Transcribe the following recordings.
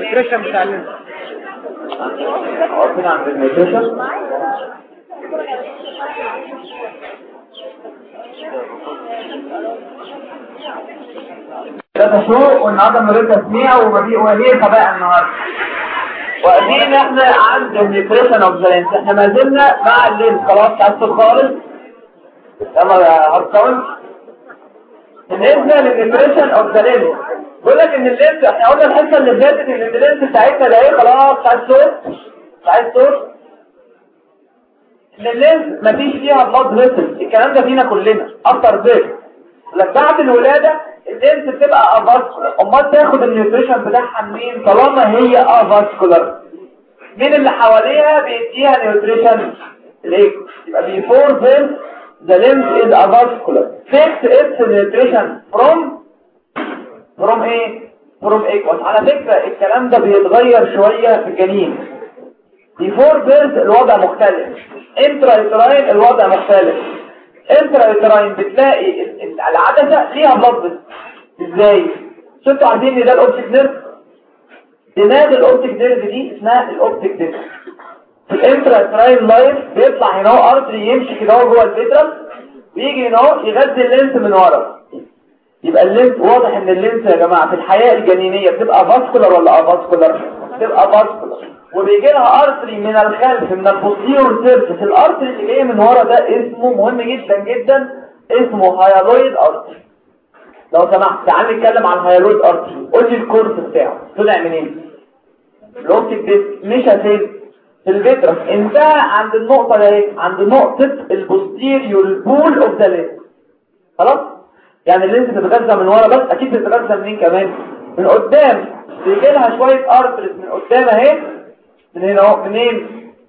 النيوتريشن بتاع اللينس. عارفين عن النيوتريشن ده شو والنهارده مريض تسميع وهي طبيعة النهارده واقفين احنا عند النيوتريشن اوف ذا لينس. احنا ما زلنا مع اللينس خلاص تعبت خالص. يلا يا هاركاون بالنسبه للنيوتريشن اوف ذا لينس بقول لك ان اللينس احنا قلنا الحصه اللي فاتت ان اللينس بتاعتنا ده ايه خلاص بتاعت صوت ان اللينس مفيش فيها بلاد فيسل. الكلام ده فينا كلنا اكتر بيت لك بعد الولاده اللينس بتبقى افاسكولار. امال تاخد النيوتريشن بتاعها منين طالما هي افاسكولار؟ مين اللي حواليها بيديها نيوتريشن؟ ليه؟ يبقى before this the lens is avascular. fix its nutrition from ايه؟ from aqueous. على فكرة الكلام ده بيتغير شوية في الجنين. before birth الوضع مختلف. intrauterine الوضع مختلف. intrauterine بتلاقي العدسة ليها بلد. ازاي؟ انتوا عارفين ان ده الاوبتيك نيرف؟ دماغ الاوبتيك نيرف دي اسمها الاوبتيك نيرف. في الانتراتراين لاين بيطلع هنا اهو ارتري يمشي كده اهو جوه الفيترال ويجي هنا اهو يغذي اللينس من ورا. يبقى اللينس واضح ان اللينس يا جماعه في الحياه الجنينيه بتبقى فاسكولار ولا افاسكولار؟ بتبقى فاسكولار وبيجي لها ارتري من الخلف من البوستيرور سيرفيس. الارتري اللي جاي من ورا ده اسمه مهم جدا جدا اسمه هايالويد ارتري. لو سمحت تعال نتكلم عن الهايالويد ارتري. قول لي الكورس بتاعه طلع منين؟ الاوبتيك ديسك مشى فين؟ في الفيترس انتهى عند النقطه دي عند نقطه البوستيريور بول اوف ذا لينس. خلاص يعني اللينس بتتغذى من ورا بس اكيد بتتغذى منين كمان؟ من قدام. بيجي لها شويه ارتريز من قدام اهي من هنا اهو منين؟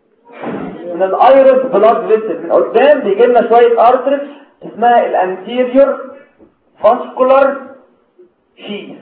من الايرس بلاد فيسل. من قدام بيجي لنا شويه ارتريز اسمها الانتيريور فاسكولار شيث.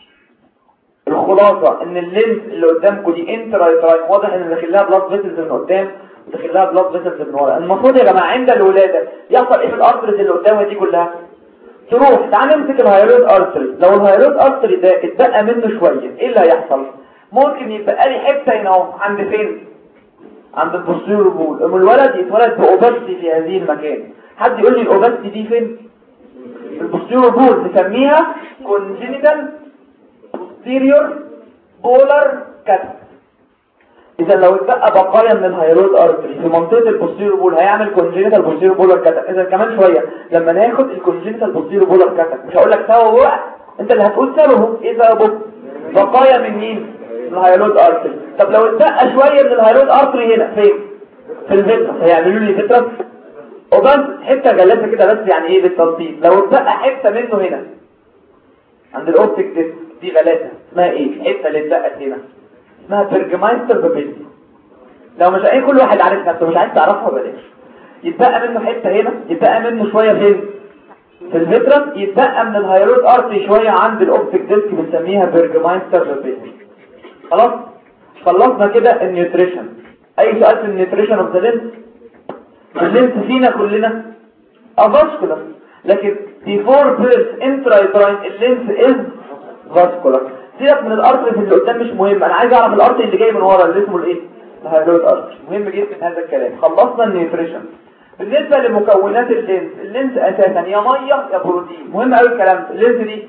الخلاصة ان اللينس اللي قدامكم دي انترايتراين واضح ان داخل لها بلاد فيسلز من قدام وداخل لها بلاد فيسلز من ورا. المفروض يا جماعه عند الولاده يحصل ايه في الارتريز اللي قدامها دي كلها؟ تروح تعال نمسك الهايرويد ارتري. لو الهايرويد ارتري ده اتبقى منه شويه ايه اللي هيحصل؟ ممكن يبقى لي حته هنا اهو عند فين؟ عند البوستيريور بول. اما الولد يتولد باوباستي في هذه المكان. حد يقول لي الاوباستي دي فين؟ في البوستيريور بول. نسميها كونجينيتال posterior polar cut. اذا لو اتبقى بقايا من الهايرويد ارتري في منطقه البوستيريور بول هيعمل كونجينيتال بوستيريور بولار كات. اذا كمان شويه لما ناخد الكونجينيتال بوستيريور بولار كات مش هقول لك سببه بقى انت اللي هتقول سببه ايه سببه؟ بقايا من مين؟ من الهايرويد ارتري. طب لو اتبقى شويه من الهايرويد ارتري هنا فين؟ في الفيترس هيعملوا لي فيترس وبس حته جلسه كده بس يعني ايه بالتنطيط. لو اتبقى حته منه هنا عند الاوبتيك ديسك دي غلاسه اسمها ايه؟ الحته اللي اتبقت هنا اسمها بيرجمايستر بابيلي. لو مش اي كل واحد عارف نفسه مش عايز تعرفها بلاش. يتبقى منه حته هنا يتبقى منه شويه فين؟ في الفيترس. يتبقى من الهايرويد ارتري شويه عند الاوبتيك ديسك بنسميها بيرجمايستر بابيلي. خلاص خلصنا كده النيوتريشن. اي سؤال في النيوتريشن اوف ذا لينس؟ اللينس فينا كلنا افاسكولار لكن before birth intrauterine اللينس is vascular. سيبك من الارتري اللي قدام مش مهم. انا عايز اعرف الارتري اللي جاي من ورا اللي اسمه الايه؟ الهايرويد ارتري. مهم جدا هذا الكلام. خلصنا النيوتريشن. بالنسبه لمكونات اللينس اساسا يا ميه يا بروتين. مهم قوي الكلام ده. اللينس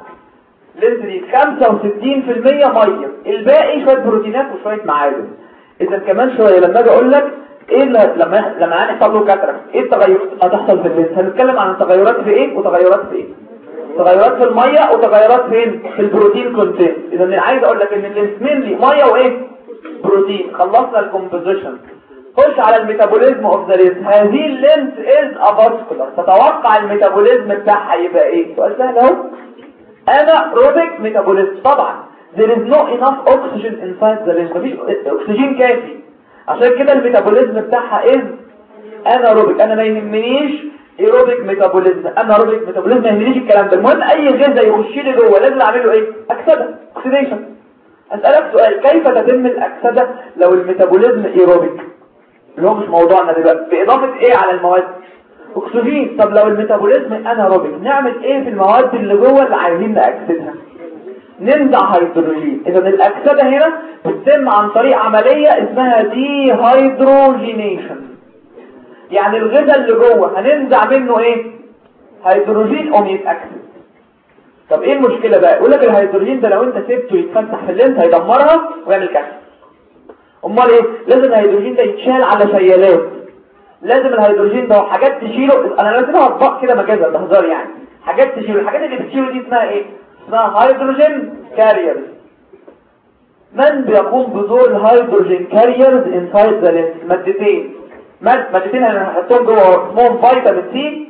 دي 65% ميه الباقي شويه بروتينات وشويه معادن. اذا كمان شويه لما اجي اقول لك ايه لما هنحصل له كاتراكت ايه التغيرات هتحصل في اللينس؟ هنتكلم عن التغيرات في ايه وتغيرات في ايه؟ تغيرات في الميه وتغيرات فين؟ في البروتين كونتنت. اذا انا عايز اقول لك ان اللينس مينلي ميه وايه؟ بروتين. خلصنا الكومبوزيشن. خش على الميتابوليزم اوف ذا لينس. هذه اللينس از افاسكولار. تتوقع الميتابوليزم بتاعها يبقى ايه؟ سؤال سهل اهو. انايروبيك ميتابوليزم. طبعا there is no enough oxygen inside the lens. مفيش اكسجين كافي عشان كده الميتابوليزم بتاعها از انايروبيك. انا ما يهمنيش ايروبيك ميتابوليزم انايروبيك ميتابوليزم ما يهمنيش الكلام ده. المهم اي غذاء يخش لي جوه لازم اعمل له ايه؟ اكسده اوكسيديشن. اسالك سؤال كيف تتم الاكسده لو الميتابوليزم ايروبيك اللي هو مش موضوعنا دلوقتي باضافه ايه على المواد؟ اكسجين. طب لو الميتابوليزم انايروبيك نعمل ايه في المواد اللي جوه اللي عايزين ناكسدها؟ ننزع هيدروجين. اذا الاكسده هنا بتتم عن طريق عمليه اسمها دي هيدروجينيشن. يعني الغذاء اللي جوه هننزع منه ايه؟ هيدروجين يتاكسد. طب ايه المشكله بقى؟ يقول لك الهيدروجين ده لو انت سبته يتفتح في اللينس هيدمرها ويعمل كسر. امال ايه؟ لازم الهيدروجين ده يتشال على شيالات. لازم الهيدروجين ده حاجات تشيله. انا لازمها اطباق كده مجازا، ده هزار يعني. حاجات تشيله. الحاجات اللي بتشيله دي اسمها ايه؟ اسمها هيدروجين كاريرز. من بيقوم بدور الهيدروجين كاريرز انسايد ذا لينس؟ مادتين هنحطهم جوه اسمهم فيتامين سي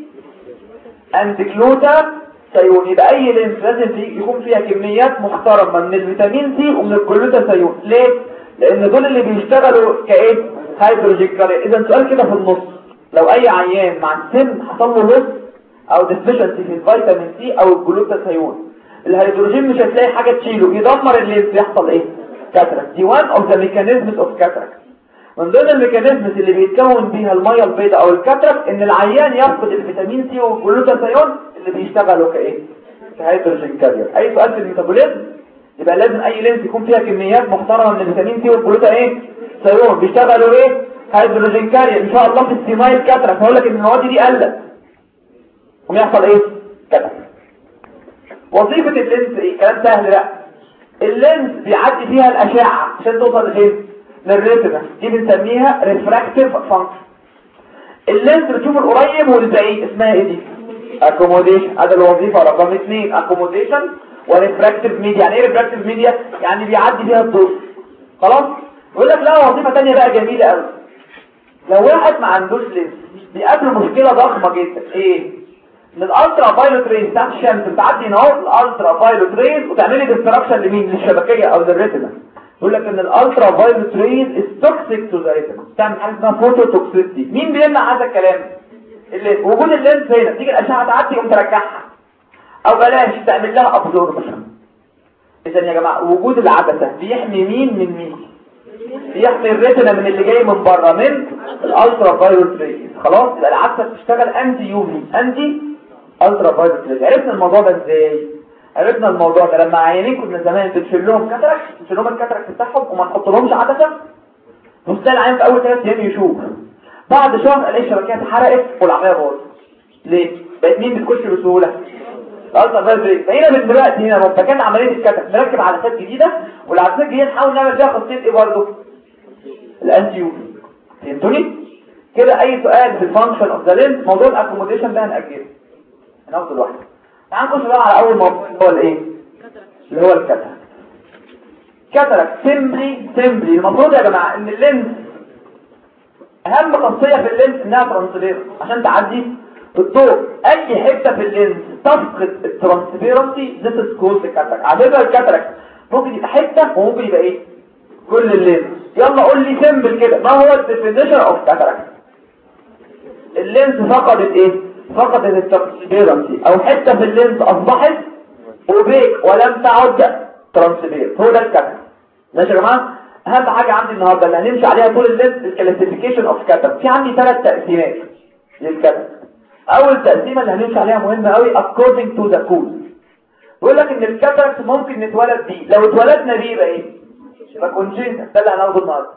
اند جلوتاثيون. يبقى اي لينس لازم يكون فيها كميات محترمه من الفيتامين سي ومن الجلوتاثيون. ليه؟ لان دول اللي بيشتغلوا كايه؟ هيدروجين كارير. اذا سؤال كده في النص، لو اي عيان مع السن حصل له لوس او ديفيشنسي في الفيتامين سي او الجلوتاثيون، الهيدروجين مش هتلاقي حاجه تشيله، يدمر اللينس، يحصل ايه؟ كاتراكت. دي وان اوف ذا ميكانيزمز اوف كاتراكت. من ضمن الميكانيزمز اللي بيتكون بيها الميه البيضاء او الكاتراكت ان العيان يفقد الفيتامين سي والجلوتاثيون اللي بيشتغلوا كايه؟ كهيدروجين كارير. اي سؤال في الميتابوليزم يبقى لازم اي لينس يكون فيها كميات محترمه من الفيتامين سي والجلوتاثيون بيشتغلوا ايه؟ هيدروجين كارير. ان شاء الله في السيمايل كاتراكت هقول لك ان المواد دي قلت ويحصل ايه؟ كاتراكت. وظيفه اللينس ايه؟ كلام سهل بقى. اللينس بيعدي فيها الاشعه عشان توصل لفين؟ للريتنا. دي بنسميها ريفراكتيف فانكشن. اللينس بتشوف القريب والبعيد، اسمها ايه دي؟ اكوموديشن. هذا الوظيفه رقم 2، اكوموديشن وريفراكتيف ميديا. يعني ايه ريفراكتيف ميديا؟ يعني بيعدي فيها الضوء. خلاص. يقول لك لا وظيفه ثانيه بقى جميله قوي. لو واحد ما عندوش لينس بيقابل مشكله ضخمه جدا. ايه؟ ان الالترا فايولوت ريز بتاعت الشمس بتعدي هنا اهو، الالترا فايولوت ريز وتعمل لي ديستراكشن لمين؟ للشبكيه او للريتنا. يقول لك ان الالترا فايولوت ريز از توكسيك تو ذا ريتنا، بتعمل حاجه اسمها فوتو توكسيستي. مين بيمنع هذا الكلام؟ وجود اللينس هنا، تيجي الاشعه تعدي تقوم ترجعها، او بلاش تعمل لها ابزوربشن. اذا يا جماعه وجود العدسه بيحمي مين من مين؟ بيحمي الريتنا من اللي جاي من بره، من الالترا فايولوت ريز. خلاص. يبقى العدسه بتشتغل انتي يوفي، انتي الترا فايولوت ريز. عرفنا الموضوع ده ازاي؟ عرفنا الموضوع ده لما عيانين كنا زمان بنشيل لهم كاتراكت، نشيل لهم الكاتراكت بتاعهم وما نحط لهمش عدسه. مستاهل العيان في اول 3 ايام يشوف، بعد شهر الاقي الشبكيه اتحرقت والعمليه باظت. ليه؟ بقت مين بتخش بسهوله؟ الالترا فايولوت ريز. فهنا من دلوقتي هنا ربنا كان عمليه الكاتراكت نركب عدسات جديده، والعدسات الجديده نحاول نعمل فيها خاصيه ايه برضه؟ الانتي يوفي. فهمتوني؟ كده اي سؤال في الفانكشن اوف ذا لينس. موضوع الاكوموديشن ده هنأجله، هناخده لوحده. تعال نخش بقى على اول موضوع اللي هو الايه؟ اللي هو الكاتراكت. كاتراكت سيمبلي المفروض يا جماعه ان اللينس اهم خاصيه في اللينس انها ترانسبيرنت عشان تعدي الضوء. اي حته في اللينس تفقد الترانسبيرنسي ذات از كولد كاتراكت. على فكره الكاتراكت ممكن يبقى حته وممكن يبقى ايه؟ كل اللينس. يلا قول لي سيمبل كده، ما هو الديفينيشن اوف كاتراكت؟ اللينس فقدت ايه؟ فقدت الترانسبيرنسي، او حته في اللينس اصبحت اوبيك ولم تعد ترانسبيرنت. هو ده الكاتراكت. ماشي يا جماعه؟ اهم حاجه عندي النهارده اللي هنمشي عليها طول اللينس الكلاسيفيكيشن اوف كاتراكت. في عندي 3 تقسيمات للكاتراكت. اول تقسيمه اللي هنمشي عليها مهمه قوي according to the cause. بيقول لك ان الكاتراكت ممكن نتولد بيه. لو اتولدنا بيه يبقى ايه؟ يبقى كونجنتال. ده اللي هناخده النهارده.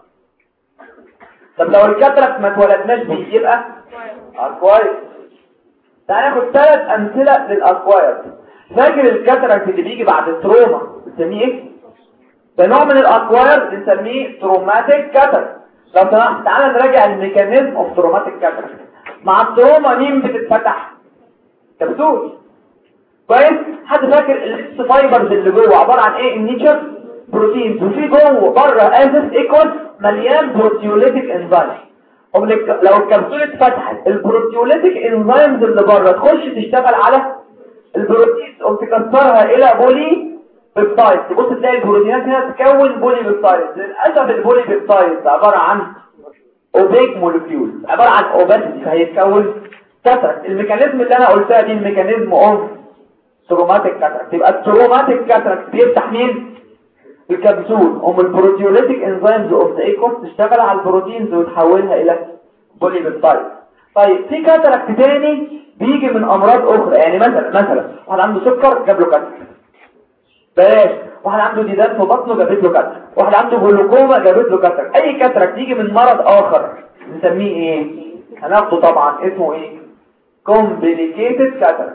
طب لو الكاتراكت ما اتولدناش بيه يبقى اكوايرد. تعال ناخد 3 امثله للاكوايرد. فاكر الكاتراكت اللي بيجي بعد التروما بنسميه ايه؟ ده نوع من الاكوايرد بنسميه تروماتيك كاتراكت. لو سمحت تعال نراجع الميكانيزم اوف تروماتيك كاتراكت. مع التروما مين بتتفتح؟ كبسول. كويس؟ حد فاكر الاكس فايبرز اللي جوه عباره عن ايه؟ النيتشر بروتينز، وفي جوه بره اسيد ايكوس مليان بروتيوليتيك انزيم. لو الكبسوله اتفتحت البروتيوليتيك انزيمز اللي بره تخش تشتغل على البروتينز وتكسرها الى بولي بيبتايد. تبص تلاقي البروتينات هنا تكون بولي بيبتايد. للاسف البولي بيبتايد عباره عن اوبيك مولكيول، عباره عن اوباسيتي، فهيتكون كاتراكت. الميكانيزم اللي انا قلتها دي الميكانيزم اوف تروماتيك كاتراكت. يبقى التروماتيك كاتراكت بيفتح مين؟ الكبسول. هم البروتيوليتيك انزيمز اوف ذا ايكوس تشتغل على البروتينز وتحولها الى بولي بيبتايد. طيب في كاتراكت تاني بيجي من امراض اخرى. يعني مثلا واحد عنده سكر جاب له كاتراكت. بلاش. واحد عنده ديدان في بطنه جابت له كاتراك، واحد عنده جلوكوما جابت له كاتراك. اي كاتراك تيجي من مرض اخر نسميه ايه؟ هناخده طبعا اسمه ايه؟ كومبليكيتد كاتراك.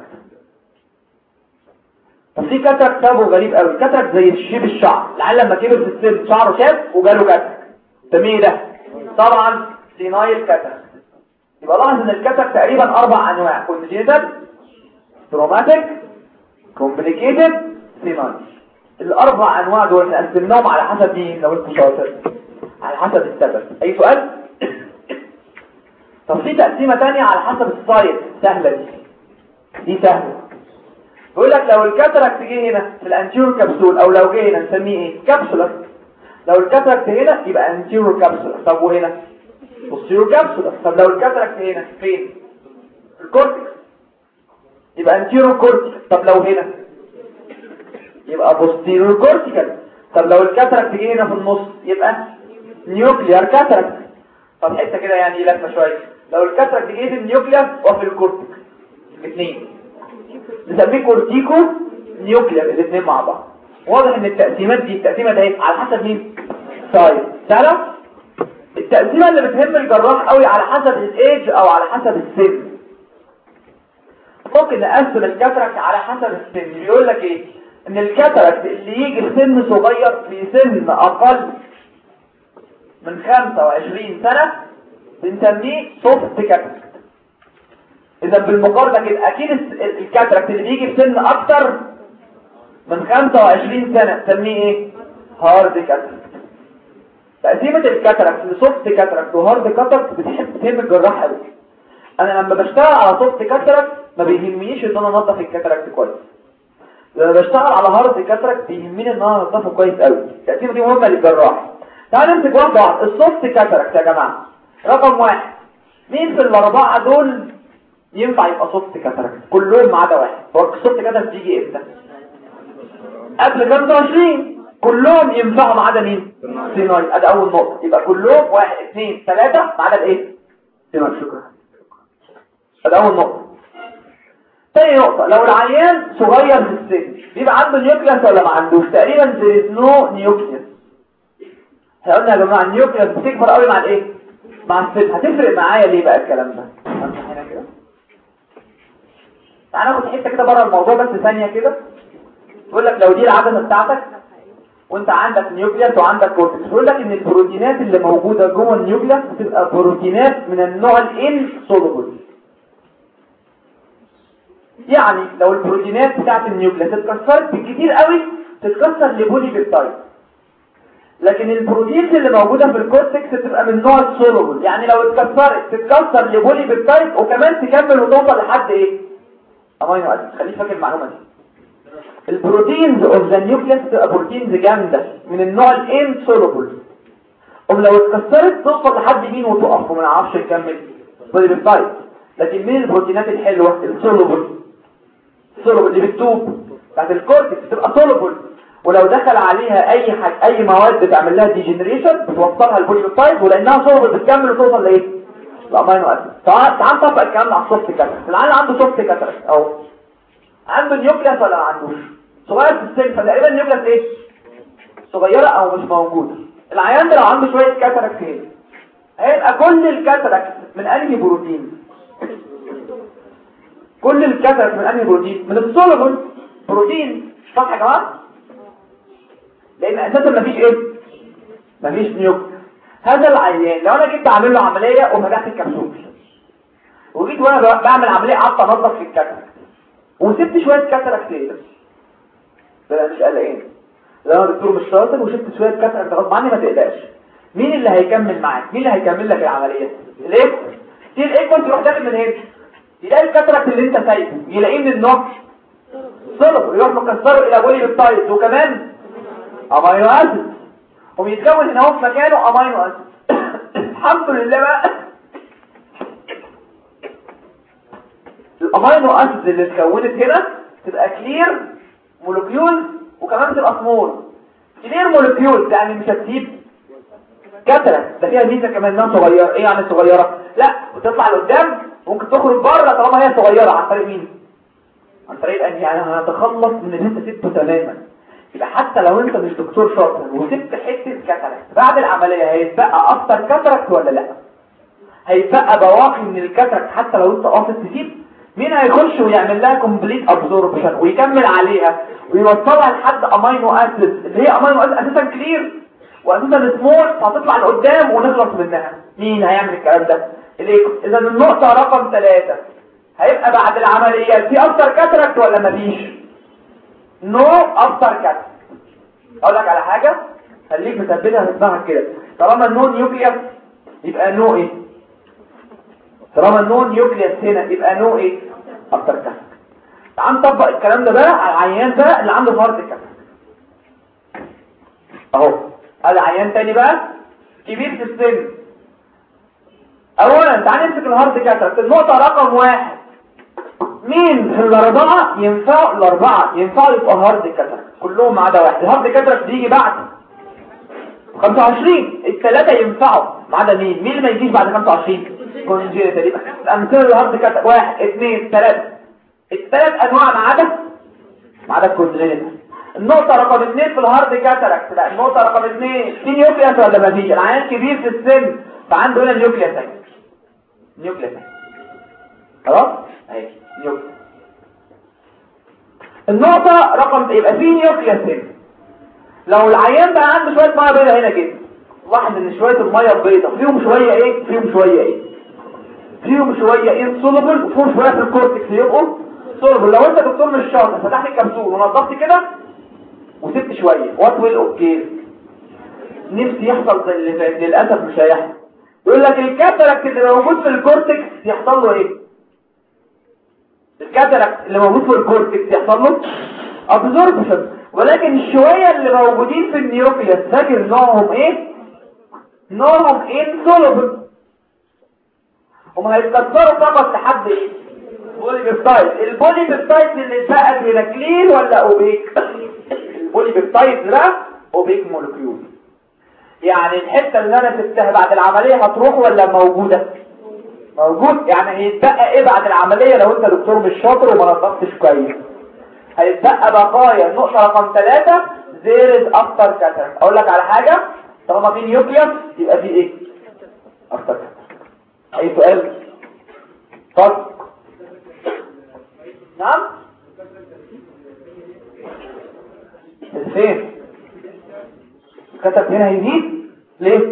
طب في كاتراك سببه غريب قوي، كاتراك زي شيب الشعر، العيال لما كبر في السن شعره شاب وجاله كاتراك، نسميه ده طبعا سينايل كاتراك. يبقى لاحظ ان الكاتراك تقريبا 4 انواع: كونجيتال، تروماتيك، كومبليكيتد، سينايل. الاربع انواع دول نقسمهم على حسب مين لو انت شاطر؟ على حسب السبب. اي سؤال؟ طب في تقسيمه ثانيه على حسب السايز، سهله دي سهله. بيقول لك لو الكاتراكت جه هنا في الانتيرور كابسول، او لو جه هنا نسميه ايه؟ كابسولر. لو الكاتراكت هنا يبقى انتيرور كابسولر. طب وهنا بوستيرور كابسولر. طب لو الكاتراكت هنا فين؟ الكورتكس يبقى انتيرور كورتيكال. طب لو هنا يبقى بوستيرور كورتيكال. طب لو الكاتراكت جه هنا في النص يبقى نيوكليار كاتراكت. طب حته كده يعني لفه شويه، لو الكاتراكت جه في النيوكليار وفي الكورتكس الاثنين نسميه كورتيكو نيوكليار، الاثنين مع بعض. واضح ان التقسيمات دي التقسيمه ده على حسب مين؟ سايز. تعرف التقسيمه اللي بتهم الجراح قوي على حسب الايدج او على حسب السن. ممكن نقسم الكاتراكت على حسب السن. بيقول لك ايه؟ ان الكاتراكت اللي يجي في سن صغير، في سن اقل من 25 سنه بنسميه سوفت كاتراكت. اذا بالمقارنه كده اكيد الكاتراكت اللي بيجي في سن اكتر من 25 سنه نسميه ايه؟ هارد كاتراكت. تقسيمه الكاتراكت لسوفت كاتراكت وهارد كاتراكت بتهم الجراح قوي. انا لما بشتغل على سوفت كاتراكت ما بيهمنيش ان انا انضف الكاتراكت كويس. لما بشتغل على هارد كاتراكت بيهمني ان انا انضفه كويس قوي. التقسيمه دي مهمه للجراح. تعالوا نمسك واحده واحده. السوفت كاتراكت يا جماعه رقم 1، مين في الاربعه دول ينفع يبقى سوفت كاتراكت؟ كلهم ما عدا واحد. هو السوفت كاتراكت بيجي امتى؟ قبل 25. كلهم ينفعوا ما عدا مين؟ سينايل. ادي اول نقطه. يبقى كلهم 1 2 3 ما عدا الايه؟ سينايل. شكرا. ادي اول نقطه. تاني نقطه، لو العيان صغير في السن بيبقى عنده نيوكليس ولا ما عندوش؟ تقريبا there is no نيوكليس. احنا قلنا يا جماعه النيوكليس بتكبر قوي مع الايه؟ مع السن. هتفرق معايا ليه بقى الكلام ده؟ هنا كده تعالى ناخد حته كده بره الموضوع بس ثانيه كده. يقول لك لو دي العدسه بتاعتك وانت عندك نيوكليس وعندك كورتكس، يقول لك ان البروتينات اللي موجوده جوه النيوكليس بتبقى بروتينات من النوع الانسولوبل. يعني لو البروتينات بتاعت النيوكليس اتكسرت بالكتير قوي تتكسر لبولي بيبتايد، لكن البروتينز اللي موجوده في الكورتكس بتبقى من نوع السولوبل. يعني لو اتكسرت تتكسر لبولي بيبتايد وكمان تكمل وتوصل لحد ايه؟ امينو اسيد. خليك فاكر المعلومه دي. البروتينز اوف ذا نيوكليس بتبقى بروتينز جامده من النوع الانسولوبل، ولو اتكسرت توصل لحد مين وتقف وما نعرفش نكمل بولي بيبتايد. لكن مين البروتينات الحلوه؟ السولوبل. السولوبل اللي بتدوب بتاعت الكورتكس بتبقى سولوبل، ولو دخل عليها اي مواد بتعمل لها ديجنريشن بتوصلها البولي بيبتايد، ولانها سولوبل بتكمل وتوصل لايه؟ الامينو اسيد. تعال نطبق الكلام ده على السوفت كاتراكت. العيان عنده سوفت كاتراكت اهو، عنده نيوكليس ولا ما عندوش؟ صغير في السن، فتقريبا النيوكليس ايه؟ صغيره او مش موجوده. العيان ده لو عنده شويه كاتراكت هنا هيبقى كل الكاتراكت من انهي بروتين؟ كل الكاتراكت من انهي بروتين؟ من السولوبل بروتين. صح يا جماعه؟ لان اساسا مفيش ايه؟ مفيش نيوكليس. هذا العيان لو انا جيت اعمل له عمليه وفتحت الكبسول وجيت وانا بعمل عمليه قعدت انضف في الكاتراكت وسبت شويه كاتراكت هنا، ده مش قلقان. لو انا دكتور مش شاطر وشفت شويه كاتراكت غصب عني ما تقلقش. مين اللي هيكمل معاك؟ مين اللي هيكمل لك العمليه؟ الايكو. في الايكو تروح داخل من هنا يلاقي الكاتراكت اللي انت سايبه يلاقيه من النوع صلب، يروح مكسره الى بولي بيبتايد وكمان امينو اسيد، وبيتكون هنا في مكانه امينو اسيد. الحمد لله بقى الامينو اسيد اللي اتكونت هنا تبقى كلير مولكيول وكمان تبقى سمول. كلير مولكيول يعني مش هتسيب كاتراكت، ده فيها ميزه كمان انها صغيره. ايه يعني صغيره؟ لا وتطلع لقدام ممكن تخرج بره طالما هي صغيره. عن طريق مين؟ عن طريق يعني هنتخلص من اللي انت سبته تماما. يبقى حتى لو انت مش دكتور شاطر وسبت حته كاتراكت بعد العمليه هيتبقى اكتر كاتراكت ولا لا؟ هيتبقى بواقي من الكاتراكت حتى لو انت قاصد تسيب. مين هيخش ويعمل لها كومبليت ابزوربشن ويكمل عليها ويوصلها لحد امينو اسيد اللي هي امينو اسيد اساسا كلير واساسا سمول فهتطلع لقدام ونخلص منها؟ مين هيعمل الكلام ده؟ اذا النقطه رقم 3 هيبقى بعد العمليه في اكتر كاتراكت ولا مفيش؟ نو اكتر كاتراكت. اقول لك على حاجه خليك مثبتها في دماغك كده، طالما النون نيوكليس يبقى نو ايه؟ طالما النون نيوكليس هنا يبقى نو ايه؟ اكتر كاتراكت. تعال نطبق الكلام ده بقى على العيان ده اللي عنده هارد كاتراكت اهو. هذا عيان تاني بقى كبير في السن. اولا تعال نمسك الهارد كاتراكت. النقطه رقم 1 مين في الاربعه ينفعوا؟ الاربعه ينفعوا يبقوا هارد كاتراكت كلهم ما عدا واحد. الهارد كاتراكت بيجي بعد 25. الثلاثه ينفعوا ما عدا مين اللي ما يجيش بعد 25؟ كونجيتال. يبقى الامثله الهارد كاتراكت 1 2 3 الثلاث انواع ما عدا الكونجيتال. النقطه رقم 2 في الهارد كاتراكت، لا النقطه رقم 2 في نيوكليس ولا ما فيش؟ العيان كبير في السن فعنده هنا نيوكليس خلاص اهي نيوكليس. النقطه رقم يبقى في نيوكليس هنا. لو العيان بقى عنده شويه ميه بيضاء هنا كده، لاحظ ان شويه الميه البيضاء فيهم شويه ايه سولوبل وفيهم شويه في الكورتكس يبقوا سولوبل. لو انت دكتور مش شاطر فتحت الكبسول ونضفت كده وسبت شويه وات ويل اوكي نفسي يحصل زي اللي فات، للاسف مش هيحصل. يقول لك الكاتراكت اللي موجود في الكورتكس يحصل له ايه؟ الكاتراكت اللي موجود في الكورتكس يحصل له ابزوربشن، ولكن الشويه اللي موجودين في النيوكليس فاكر نوعهم ايه؟ نوعهم انسولوبل. هم هيتكسروا فقط لحد ايه؟ بوليبيبتايد. البوليبيبتايد اللي اتبقت هنا كلير ولا اوبيك؟ البوليبيبتايد ده اوبيك مولكيول. يعني الحته اللي انا سبتها بعد العمليه هتروح ولا موجوده؟ موجود. يعني هيتبقى ايه بعد العمليه لو انت دكتور مش شاطر وما نظفتش كويس؟ هيتبقى بقايا. النقطه رقم 3 زيرز اكتر كاتراكت. اقول لك على حاجه، طالما في نيوكليوس يبقى في ايه؟ اكتر كاتراكت. اي سؤال؟ طب نعم فين الكاتراكت هنا هيزيد ليه؟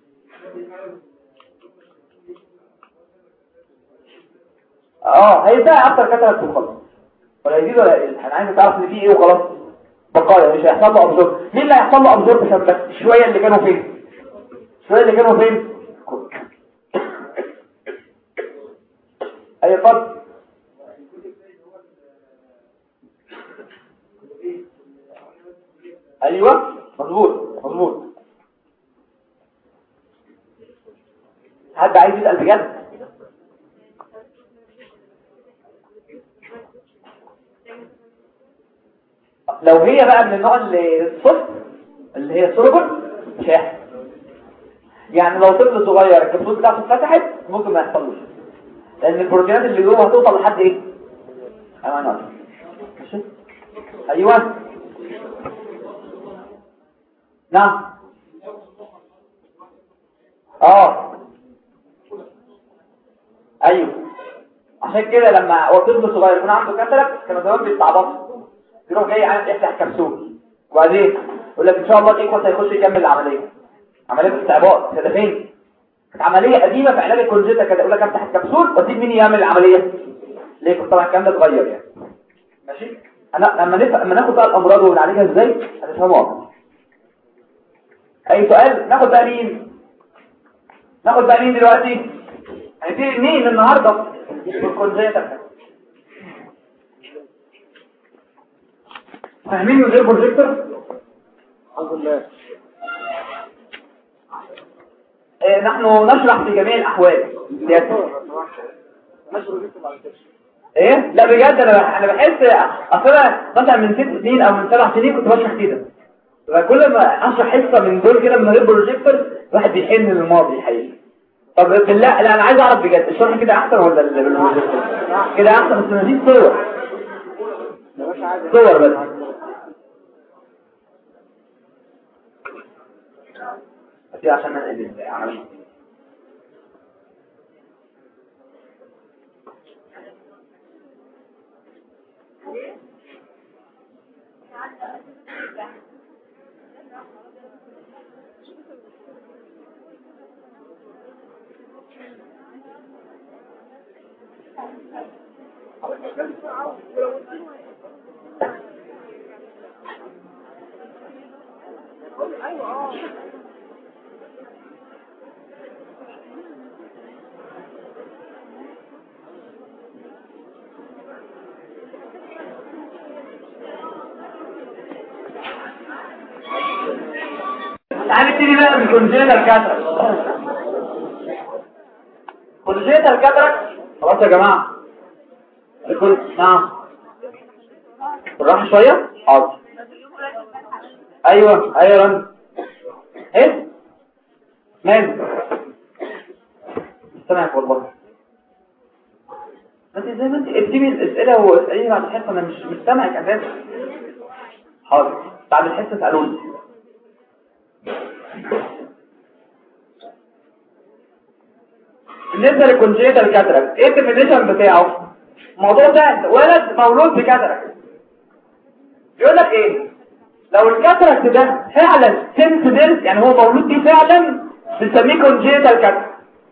هيبقى اكتر كاتراكت وخلاص، ولا يزيد ولا يقل. انا عايز تعرف ان في ايه وخلاص بقايا، مش هيحصل له ابزورب. مين اللي هيحصل له ابزورب؟ بس شويه اللي كانوا فين اي فرق؟ ايوه مظبوط. حد عايز يسال بجد؟ لو هي بقى من النوع اللي الصفر اللي هي سولوبل مش هيحصل. يعني لو طفل صغير الكبسول بتاعته اتفتحت ممكن ما يحصلوش، لان البروتينات اللي جوه هتوصل لحد ايه؟ امانات. ماشي. ايوه نعم ايوه. عشان كده لما هو طفل صغير يكون عنده كاتراكت كانوا زمان بيستعبطوا يروح جاي عايز يفتح كبسول وبعدين يقول لك ان شاء الله الايكوس هيخش يكمل العمليه. عمليه استعباط كده فين؟ كانت عمليه قديمه في علاج الكونجيتا كده، يقول لك افتح الكبسول واسيب مين يعمل العمليه؟ ليه؟ طبعا الكلام ده اتغير يعني. ماشي. انا لما ناخد بقى الامراض ونعالجها ازاي هتفهموا اكتر. اي سؤال؟ ناخد بقى مين دلوقتي؟ هنبتدي مين النهارده؟ الكونجيتا. فاهمين من غير بروجيكتور؟ الحمد لله. نحن نشرح في جميع الاحوال. ايه؟ لا بجد انا بحس اصلا مثلا من 6 سنين او من 7 سنين كنت بشرح كده. فكل ما اشرح حصه من دول كده من غير بروجيكتور الواحد بيحن للماضي حقيقي. طب بالله لا انا عايز اعرف بجد الشرح كده احسن ولا بالبروجيكتور؟ كده احسن بس مفيش صور بس. دي عشان نقل العمليه. تعالى نبتدي بقى بالكونجيتال كاتراكت. كونجيتال كاتراكت خلاص يا جماعه. نعم بالراحه شويه. حاضر. ايوه رن ايه مال سامعك والله. انت زي ما انت ابتدي الاسئله واساليني بعد الحصه. انا مش سامعك اساسا. حاضر بعد الحصه اسالوني. بالنسبه للكونجيتال كاتراكت ايه الديفينيشن بتاعه؟ الموضوع ده ولد مولود بكاتراكت. يقول لك ايه؟ لو الكاتراكت ده فعلا سنس يعني هو مولود بيه فعلا بنسميه كونجيتال كاتراكت.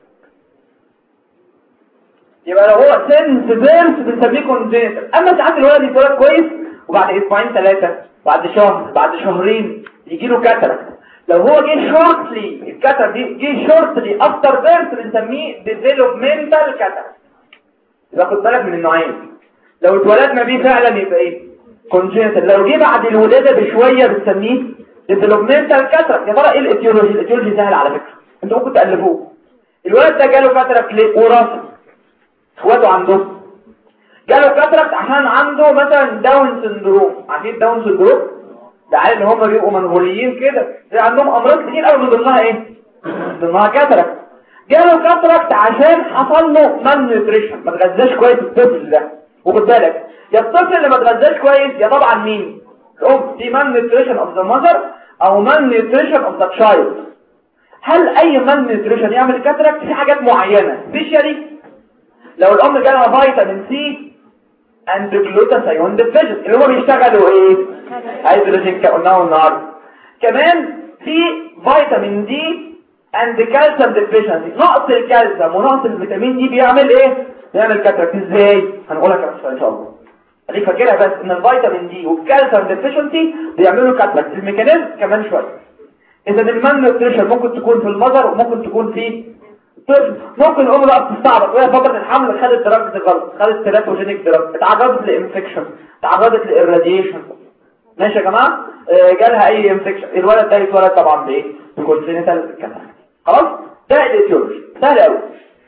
يبقى لو هو سنس بنسميه كونجيتال. اما ساعات الولد يتولد كويس وبعد اسبوعين ثلاثه بعد شهر بعد شهرين يجي له كاتراكت. لو هو جه شورتلي الكاتراكت دي جه شورتلي افتر بيرث بنسميه ديفلوبمنتال كاتراكت. يبقى خد بالك من النوعين. لو اتولدنا بيه فعلا يبقى ايه؟ كونجيتال. لو جه بعد الولاده بشويه بنسميه ديفلوبمنتال كاتراكت. يا ترى ايه الايتيولوجي؟ الايتيولوجي سهل على فكره، انتوا ممكن تالفوه. الولد ده جاله كاتراكت ليه؟ وراثه. اخواته عندهم جاله كاتراكت عشان عنده مثلا داون سندروم. عارفين داون سندروم؟ ده عارف ان هم بيبقوا منغوليين كده، زي عندهم امراض كتير قوي من ضمنها ايه؟ من ضمنها كاتراكت. جاله كاتراكت عشان حصل له مان نيوتريشن، ما اتغذاش كويس الطفل ده. وخد بالك يا الطفل اللي ما اتغذاش كويس يا طبعا مين؟ الام. دي مان نيوتريشن اوف ذا ماذر او مان نيوتريشن اوف ذا تشايلد. هل اي مان نيوتريشن يعمل كاتراكت؟ في حاجات معينه سبيشالي. لو الام جالها فيتامين سي اند جلوتاثيون ديفيشنسي اللي هم بيشتغلوا ايه؟ هيدروجين قلناه النهارده. كمان في فيتامين دي اند كالسيوم ديفيشنسي. نقص الكالسيوم ونقص الفيتامين دي بيعمل ايه؟ بيعمل كاتراكت. ازاي؟ هنقولها كمان ان شاء الله. خليك فاكرها بس ان الفيتامين دي والكالسيوم ديفيشنسي بيعملوا كاتراكت. الميكانيزم كمان شويه. اذا المان نيوتريشن ممكن تكون في المذر وممكن تكون في طفل. ممكن الام بقى بتستعبط وهي فتره الحمل خدت دراجة الغلط، خدت تيراتوجينيك دراج، اتعرضت لانفكشن، اتعرضت للراديشن. ماشي يا جماعه؟ جالها اي انفكشن، الولد ده يتولد طبعا بايه؟ بكونجنتال كاتراكت. خلاص؟ ده الايتيولوجي سهل قوي.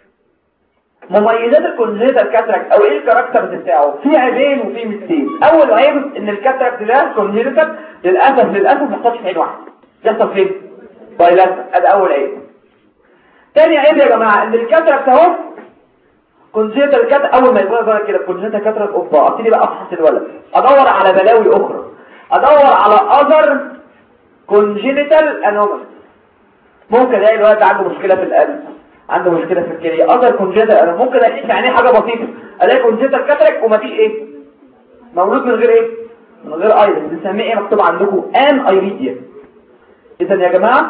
مميزات الكونجنتال كاتراكت او ايه الكاركترز بتاعه؟ في عيبين وفي ميزتين. اول عيب ان الكاتراكت ده كونجنتال للاسف ما يحصلش في عين واحده. يحصل فين؟ بايلاترال. ادي اول عيب. تاني عيب يا جماعه ان الكاتراكت اهو كونجنتال كاتراكت. اول ما يبقى بقى كده كونجنتال كاتراكت اوبا ابتدي بقى افحص الولد، ادور على بلاوي اخرى، ادور على اذر كونجنتال انومالي. ممكن الاقي الولد عنده مشكله في القلب، عنده مشكله في الكليه، اذر كونجنتال انومالي. ممكن الاقي في عينيه حاجه بسيطه، الاقي كونجنتال كاتراكت ومفيش ايه؟ مولود من غير ايه؟ من غير ايرس. بنسميه ايه مكتوب عندكم؟ ان ايريديا. اذا يا جماعه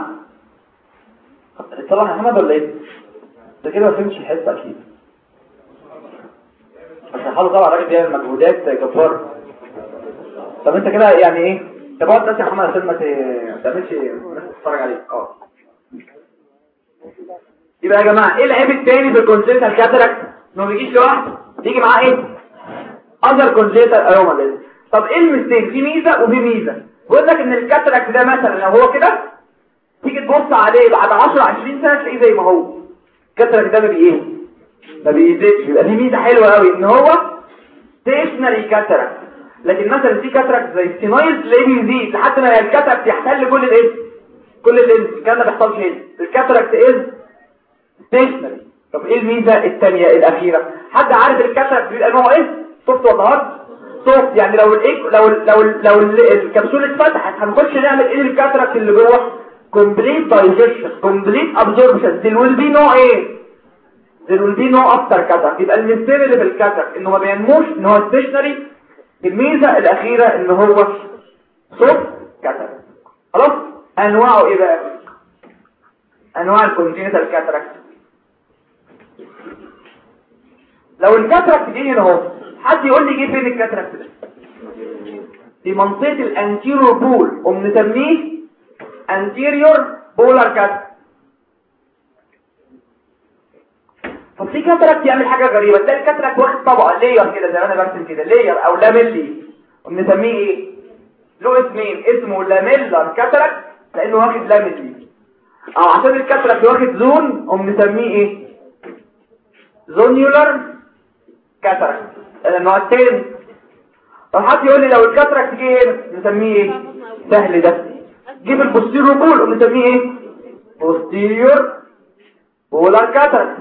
طبعا يا محمد ولا ايه؟ ده كده ما فهمتش الحصه اكيد. حاله طبعا الراجل بيعمل مجهودات جبار. طب انت كده يعني ايه؟ طب اقعد بس يا محمد عشان ما تعملش الناس تتفرج عليك. يبقى يا جماعه ايه العيب الثاني في الكونجنتال كاتراكت؟ انه ما بيجيش لوحده، بيجي معاه ايه؟ اذر كونجنتال انوماليز. طب ايه الميزتين؟ في ميزه وفي ميزه. بيقول لك ان الكاتراكت ده مثلا لو هو كده تيجي تبص عليه بعد 10 20 سنه تلاقيه زي ما هو. الكاتراكت ده ما بيزيدش. يبقى دي ميزه حلوه قوي ان هو ستيشنري كاتراكت. لكن مثلا في كاتراكت زي السينويد تلاقيه بيزيد لحد ما الكاتراكت يحتل كل الايه؟ كل اللينز. الكلام ده ما بيحصلش هنا. الكاتراكت از ستيشنري. طب ايه الميزه الثانيه الاخيره؟ حد عارف الكاتراكت بيبقى نوعه ايه؟ سوفت ولا هارد؟ سوفت. يعني لو الكبسوله اتفتحت هنخش نعمل ايه للكاتراكت اللي جوه؟ complete digestion complete absorption there will be no ايه there will be no after cataract. يبقى الميزتين اللي في الكاتراكت انه ما بينموش ان هو stationary. الميزه الاخيره ان هو soft cataract. خلاص انواعه ايه بقى؟ انواع الكونجنتال كاتراكت. لو الكاتراكت جه هنا اهو حد يقول لي جه فين الكاتراكت ده؟ في منطقه الانتيريور بول وبنسميه anterior polar cataract. طب في كاتراكت يعمل حاجه غريبه، تلاقي الكاتراكت واخد طبقه لاير كده زي ما انا برسم كده لاير او لاميلي وبنسميه ايه؟ له اسمين، اسمه لاميلر كاتراكت لانه واخد لاميلي، او عشان الكاتراكت واخد زون وبنسميه ايه؟ زونيولار كاتراكت. النوع الثاني طب حد يقول لي لو الكاتراكت جه هنا نسميه ايه؟ سهل ده، جيب البوستيريور بول ونسميه ايه؟ بوستيريور بولار كاتراكت.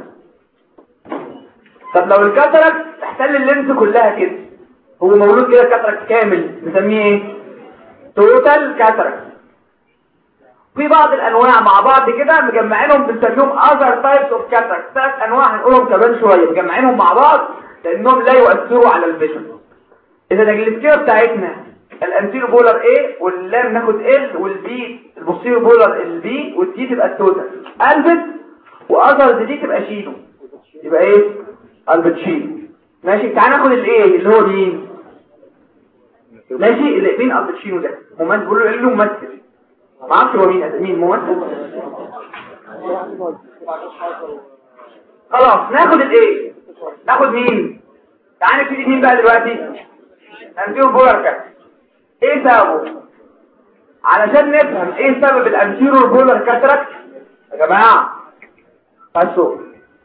طب لو الكاتراكت احتل اللينس كلها كده، هو مولود كده كاتراكت كامل نسميه ايه؟ توتال كاتراكت. في بعض الانواع مع بعض كده مجمعينهم بنسميهم other types of cataract. 3 انواع هنقولهم كمان شويه مجمعينهم مع بعض لانهم لا يؤثروا على الفيجن. اذا الجلسكيه بتاعتنا الانتيرو بولار A واللام ناخد L والبي البوستيرو بولار البي والدي تبقى التوتال البت واذرز دي تبقى شيلو، يبقى ايه؟ البتشيلو. ماشي تعال ناخد الايه اللي هو مين؟ ماشي اللي مين البتشيلو ده؟ ممثل بيقول له ممثل ما اعرفش هو مين ممثل. خلاص ناخد الايه؟ ناخد مين؟ تعال نبتدي مين بقى دلوقتي؟ انتيرو بولار كاتراكت. ايه سببه؟ علشان نفهم ايه سبب الانتيرو بولار كاتراكت يا جماعه بصوا،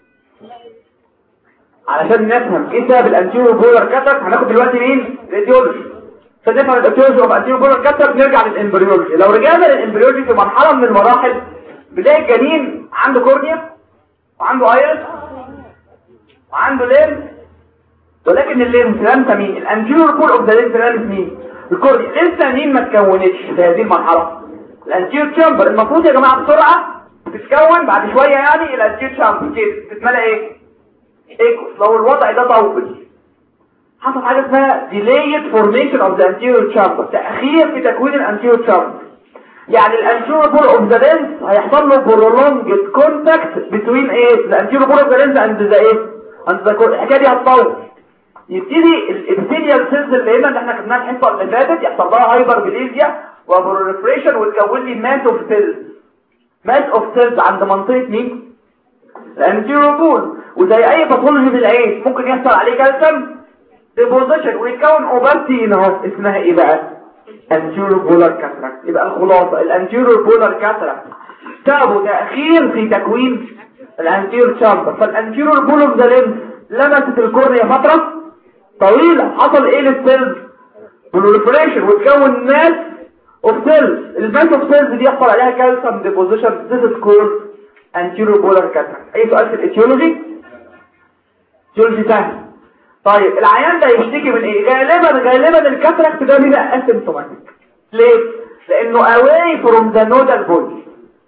علشان نفهم ايه سبب الانتيرو بولار كاتراكت هناخد دلوقتي مين؟ راديولوجي. عشان نفهم الانتيرو اوف انتيرو بولار كاتراكت نرجع للامبريولوجي. لو رجعنا للامبريولوجي في مرحله من المراحل بنلاقي الجنين عنده كورنيا وعنده ايرس وعنده ليمف، ولكن الليمف لامسه مين؟ الانتيرو بول اوف ذا ليمف لامس مين؟ الكورنيا. لسه مين ما اتكونتش في هذه المرحله؟ الانتيرو تشامبر. المفروض يا جماعه بسرعه تتكون بعد شويه يعني الانتيرو تشامبر كده تتملى ايه؟ ايكوس. لو الوضع ده طول حصل حاجه اسمها delayed formation of the anterior chamber، تاخير في تكوين الانتيرو chamber. يعني الانتيرو بول اوف ذا لينس هيحصل له prolonged contact between ايه؟ the anterior ball of the lens and the ايه؟ and the cornea. الحكايه دي هتطول، يبتدي الابيثيليال سيلز اللي هنا اللي احنا خدناها الحصه اللي فاتت يحصل لها هايبربليزيا وبروليفريشن وتكون لي ماس اوف سيلز. ماس اوف سيلز عند منطقه مين؟ الانتيرو بول. وزي اي باثولوجي بالعين ممكن يحصل عليه كالسيوم ديبوزيشن ويكون اوباسيتي هنا اهو اسمها ايه بقى؟ انتيرو بولار كاتراكت. يبقى الخلاصه الانتيرو بولار كاتراكت سببه تاخير في تكوين الانتيرو تشامبر. فالانتيرو بول اوف ذا لينس لمست الكورنيا فتره طويله، حصل ايه للسيلز؟ بروليفريشن وتكون ماس اوف سيلز. الماس اوف سيلز دي يحصل عليها كالسيوم ديبوزيشن. ذيس از كولد انتيرو بولار كاتراكت. اي سؤال في الايتيولوجي؟ ايتيولوجي سهل. طيب العيان ده يشتكي من ايه؟ غالبا الكاتراكت ده بيبقى اسيمتوماتيك. ليه؟ لانه away from the nodal body.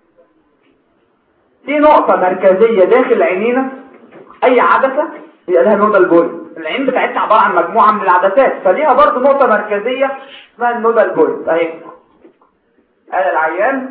في نقطة مركزية داخل عينينا، اي عدسة بيبقى لها نودال بودي. العين بتاعتها عبارة عن مجموعة من العدسات فليها برضه نقطة مركزية اسمها النودال بودي. اهي انا العيان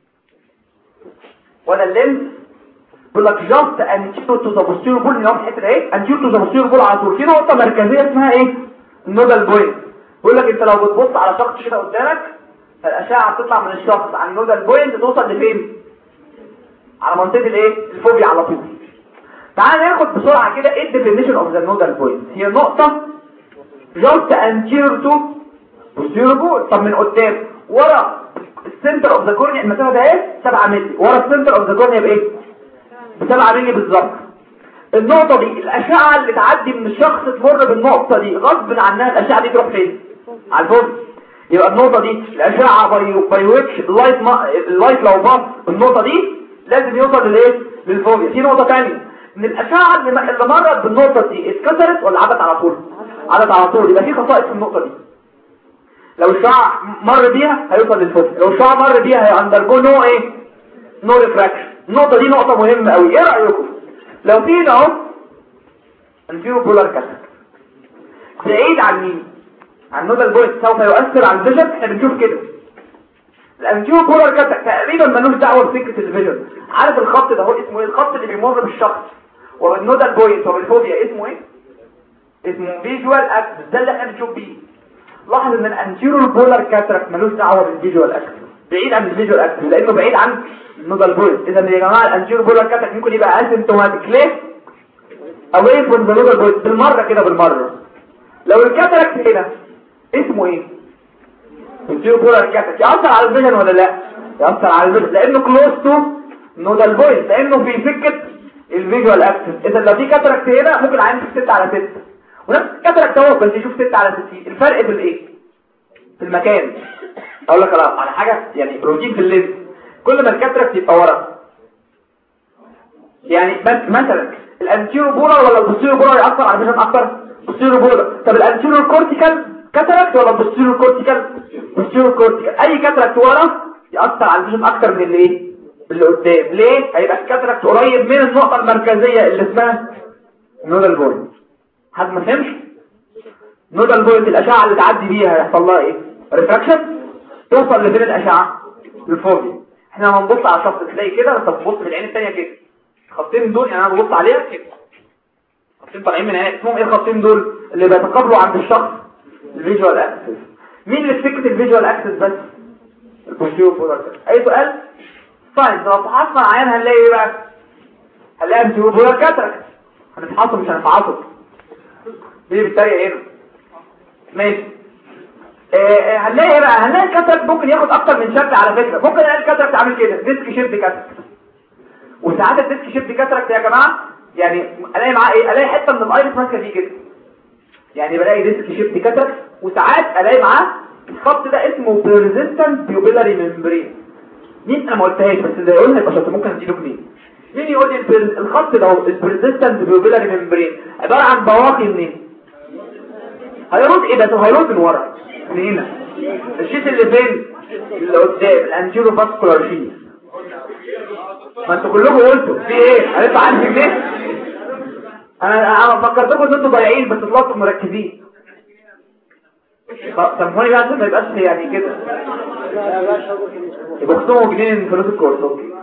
ولا اللينس بيقول لك جاست انتيرو تو ذا بوستيريور بول. اللي هو في الحته اهي انتيرو تو ذا بوستيريور بول على طول في نقطه مركزيه اسمها ايه؟ النودال بوينت. بيقول لك انت لو بتبص على شخص كده قدامك فالاشعه بتطلع من الشخص عن النودال بوينت توصل لفين؟ على منطقه الايه؟ الفوبيا على طول. تعال ناخد بسرعه كده ايه الديفينيشن اوف ذا نودال بوينت. هي نقطه جاست انتيرو تو بوستيريور بول. طب من قدام ورا السنتر اوف ذا كورنيا المسافه ده ايه؟ 7 مللي. ورا السنتر اوف ذا كورنيا بايه؟ ب7 مللي بالظبط. النقطة دي الأشعة اللي تعدي من الشخص تمر بالنقطة دي غصب عنها الأشعة دي تروح فين؟ على الفوق. يبقى النقطة دي الأشعة باي ويتش اللايت لو باص النقطة دي لازم يوصل للايه؟ للفوبيا. في نقطة ثانية ان الأشعة اللي مرت بالنقطة دي اتكسرت ولا عدت على طول؟ عدت على طول. يبقى في خصائص في النقطة دي. لو الشعاع مر بيها هيوصل للفوبيا، لو الشعاع مر بيها هيأندرجو نوع ايه؟ نو ريفراكشن. النقطه دي نقطه مهمه قوي. ايه رايكم لو في اهو انفيرو بولار كاتاراكت بعيد عن مين؟ عن نودال بوينت سوف يؤثر على الفيجن. احنا بنشوف كده الانفيرو بولار كاتاراكت تقريبا ملوش دعوه بسكه الفيجن. عارف الخط ده هو اسمه ايه؟ الخط اللي بيمر بالشخص وبالنودال بوينت وبالفوبيا اسمه ايه؟ اسمه فيجوال اكسس. ده اللي احنا بنشوف بيه. لاحظ ان الانتيريور بولار كاتاراكت ملوش دعوه بالفيجوال اكسس، بعيد عن الفيجوال اكسس لانه بعيد عن النودال بوينت. اذا يا جماعه الانتيريور بولار كاتاراكت ممكن يبقى اسيمتوماتيك ليه اواي فروم ذا نودال بوينت بالمره كده بالمره. لو الكاتاراكت هنا اسمه ايه؟ انتيريور بولار كاتاراكت ياثر على الفيجن ولا لا؟ ياثر على الفيجن لانه كلوز تو نودال بوينت، لانه في سكه الفيجوال اكسس. اذا لو في كاتاراكت هنا ممكن عندي 6/6 ونفس الكاتاراكت اهو بس يشوف 6/60. الفرق في الايه؟ في المكان. اقول لك على حاجه يعني روتين في اللينز. كل ما الكاتاراكت يبقى ورا يعني مثلا الانتيرو بولار ولا البوستيرو بولار ياثر على الفيجن اكتر؟ البوستيرو بولار. طب الانتيرو كورتيكال كاتاراكت ولا البوستيرو كورتيكال؟ البوستيرو كورتيكال. اي كاتاراكت ورا ياثر على الفيجن اكتر من اللي قدام. ليه؟ هيبقى الكاتاراكت قريب من النقطه المركزيه اللي اسمها نودال بوينت. حد ما فهمش؟ نودال بوينت الاشعه اللي تعدي بيها هيحصل لها ايه؟ ريفراكشن. توصل لفين الاشعه؟ للفوبيا. احنا لما نبص على شخص تلاقي كده، انت تبص من العين الثانيه كده الخطين دول، يعني انا ببص عليها كده خطين طالعين من عينك اسمهم ايه الخطين دول؟ اللي بيتقابلوا عند الشخص الفيجوال اكسس. مين اللي في سكه الفيجوال اكسس بس؟ البوستيريور بولار. اي سؤال؟ طيب لو فحصنا العين هنلاقي ايه بقى؟ هنلاقي انتيريور بولار كاتاراكت. هنفحصه مش هنفحصه دي بالطريقه هنا ماشي. هنلاقي ايه بقى؟ هنلاقي الكاتاراكت ممكن ياخد اكتر من شكل على فكره. ممكن نلاقي الكاتاراكت عامل كده ديسك شيب كاتاراكت. وساعات الديسك شيب كاتاراكت يا جماعه يعني الاقي معاه ايه؟ الاقي حته من الايرس ماسكه دي كده، يعني بلاقي ديسك شيب كاتاراكت. وساعات الاقي معاه الخط ده اسمه بيرزيستنت بيوبيلاري ممبرين. مين؟ انا ما قلتهاش بس اللي يقولها يبقى شاطر. ممكن اديله مين يقول لي الخط ده البيرزيستنت بيوبيلاري ممبرين عباره عن بواقي منين؟ هيرد ايه ده؟ هيرد من ورا من هنا. الشيت اللي فين؟ اللي قدام الانتيرو فاسكولار شيت. ما انتوا كلكم قلتوا في ايه؟ هيطلع عندي ليه؟ انا فكرتكم ان انتوا ضايعين بس طلعتوا مركزين. سامحوني بقى عشان ما يبقاش يعني كده يبقى خصموا جنين فلوس الكورس. اوكي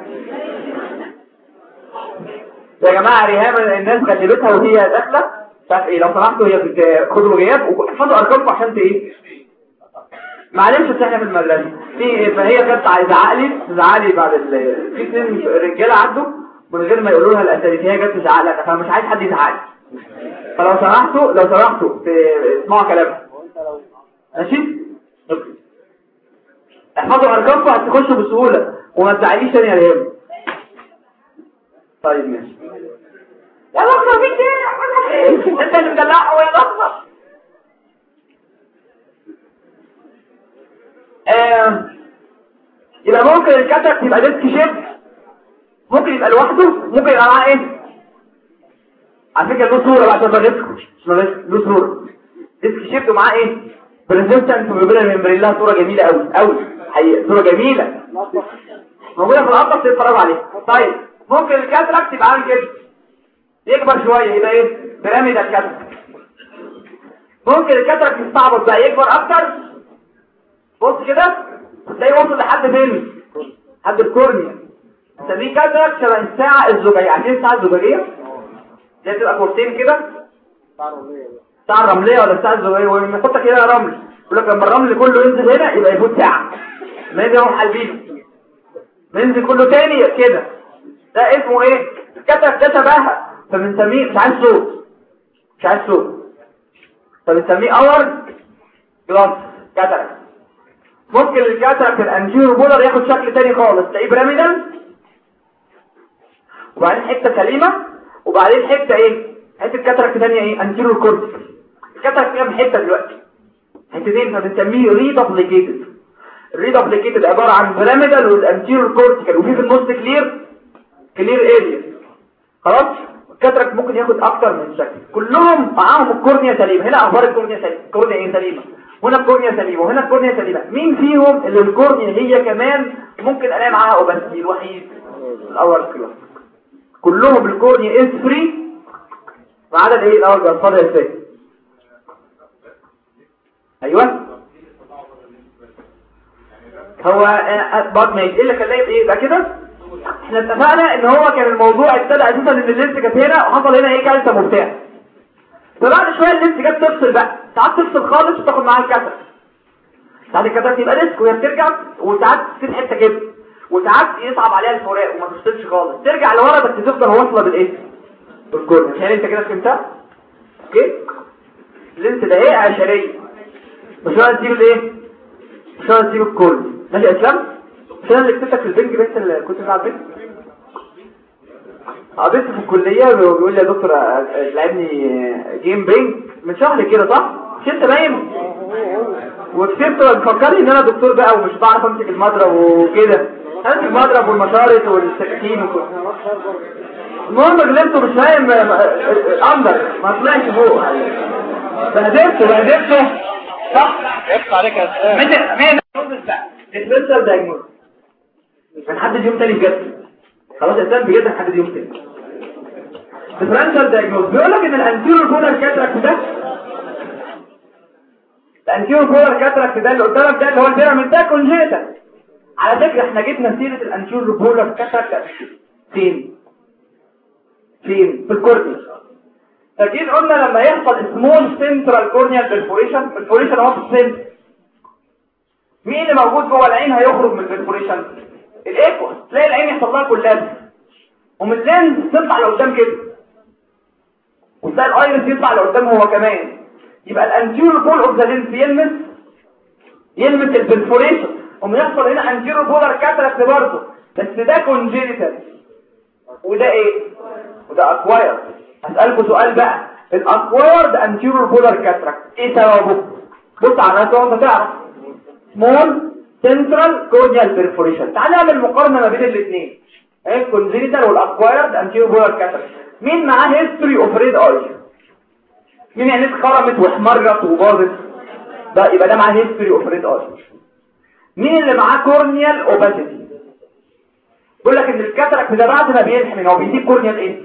يا جماعه ريهام الناس غلبتها وهي داخله تعرف ايه؟ لو سمحتوا هي خدوا غياب وحفظوا ارقامكم عشان ايه؟ معلش بس احنا في المدرسه في فهي كانت تزعلي بعد في 2 رجاله عدوا من غير ما يقولوا لها الاسامي. هي جت تزعق لك فمش عايز حد يزعل. فلو سمحتوا اسمعوا كلامها ماشي. احفظوا ارقامكم هتخشوا بسهوله وما تزعليش تاني يا ريهام. طيب ماشي يا لحظه فيك ايه؟ انت اللي مدلعه يا لحظه. يبقى ممكن الكاتاراكت يبقى ديسك شيب، ممكن يبقى لوحده، ممكن يبقى معاه ايه؟ على فكره له صوره بقى عشان بغيظكم. له صوره ديسك شيب ومعاه ايه؟ بريزنتنت وبيبقى ممبرين. لها صوره جميله قوي حقيقه، صوره جميله موجوده في القفص تتفرجوا عليها. طيب ممكن الكاتاراكت يبقى عامل كده يكبر شويه يبقى ايه؟ بيراميدال كاتاراكت. ممكن الكاتاراكت يستعبط بقى يكبر اكتر. بص كده تلاقيه وصل لحد فين؟ لحد الكورنيا. نسميه كاتاراكت شبه الساعه الزجاجيه. عارفين الساعه الزجاجيه؟ دي بتبقى كورتين كده الساعه الرمليه ولا الساعه الزجاجيه. ونحط كده رمل يقول لك لما الرمل كله ينزل هنا يبقى يفوت ساعه. ما يجي يروح حالبينه ينزل كله تاني كده. ده اسمه ايه؟ الكاتاراكت ده شبهها فبنسميه مش عايز صوت فبنسميه اور جلاس كاتاراكت. ممكن الكاتاراكت الانتيريور بولار ياخد شكل تاني خالص. تلاقيه بيراميدال وبعدين حته سليمه وبعدين حته ايه؟ حته كاتاراكت ثانيه ايه؟ انتيريور كورتيكال. الكاتاراكت فيها حته دلوقتي حتتين فبنسميه ريدابليكيتد. الريدابليكيتد عباره عن بيراميدال والانتيريور كورتيكال وفي النص كلير اريا. خلاص الكاتراكت ممكن ياخد اكتر من شكل، كلهم معاهم الكورنيا سليمه. هنا اخبار الكورنيا سليمه، الكورنيا ايه سليمه، هنا الكورنيا سليمه وهنا الكورنيا سليمه. مين فيهم اللي الكورنيا هي كمان ممكن الاقي معاها اوباسيتي؟ الوحيد الاول كلاس. كلهم الكورنيا از فري ما عدا الايه الاول كلاس. فاضل ازاي؟ ايوه هو بعد ما ايه اللي خلاه ايه يبقى كده. احنا اتفقنا ان هو كان الموضوع ابتدى اساسا ان اللينس كانت هنا وحصل هنا ايه كالسيوم وبتاع. فبعد شويه اللينس جت تفصل بقى، ساعات تفصل خالص وتاخد معاها الكاتراكت. ساعات الكاتراكت يبقى ديسك وهي بترجع، وساعات تسيب حته كده، وساعات يصعب عليها الفراق وما تفصلش خالص ترجع لورا بس تفضل واصله بالايه؟ بالكورنيا. مش انت كده فهمتها؟ اوكي اللينس ده ايه عشريه مش هو تجيب الايه؟ مش هو تجيب الكورنيا. ماشي يا اسلام؟ مش انا اللي كتبتك في البنج بس اللي كنت بتلعب بنج؟ قابلت في الكليه وبيقول لي يا دكتور لعبني جيم بنج من شهر كده صح؟ مش انت باين؟ وكسبت فكرني ان انا دكتور بقى ومش بعرف امسك المضرب وكده. امسك المضرب والمشارط والسكاكين وكده. المهم غلبته مش فاهم اندر ما طلعش فوق. بهدلته صح؟ افتح عليك يا استاذ. مين الديفرنشال دايجنوز هنحدد يوم تاني بجد. خلاص يا استاذ بجد هنحدد يوم تاني. الديفرنشال دايجنوز بيقول لك ان الانتيريور بولار كاتراكت ده، الانتيريور بولار كاتراكت ده اللي قدامك ده اللي هو البيراميد ده كونجيتال. على فكره احنا جبنا سيره الانتيريور بولار كاتراكت فين في الكورنيا. فجيت قلنا لما يحصل سمول سنترال كورنيال بالفوريشن اهو في السن، مين اللي موجود جوه العين هيخرج من البرفوريشن؟ الايكوس. تلاقي العين يحصل لها كلها ومن اللينز تطلع لقدام كده، وتلاقي الايرس يطلع لقدام هو كمان. يبقى الانتيريور بول اوف ذا لينز يلمس البرفوريشن وما يحصل هنا انتيريور بولار كاتراكت برضه، بس ده كونجينيتال وده ايه؟ وده اكوايرد. هسألكوا سؤال بقى، الاكوايرد انتيريور بولار كاتراكت ايه سببه؟ بص على الرسمه وانت تعرف. سمول سنترال كورنيال بيرفوريشن. تعال نعمل مقارنه ما بين الاثنين، ايه الكونجينيتال والاكوايرد انتيريور بولار كاتراكت. مين معاه هيستوري اوف ريد اي؟ مين يعني اتخرمت واحمرت وباظت؟ ده يبقى ده معاه هيستوري اوف ريد اي. مين اللي معاه كورنيال اوباسيتي؟ بيقول لك ان الكاتراكت ده بعد ما بيلحم هو بيسيب كورنيال ايه؟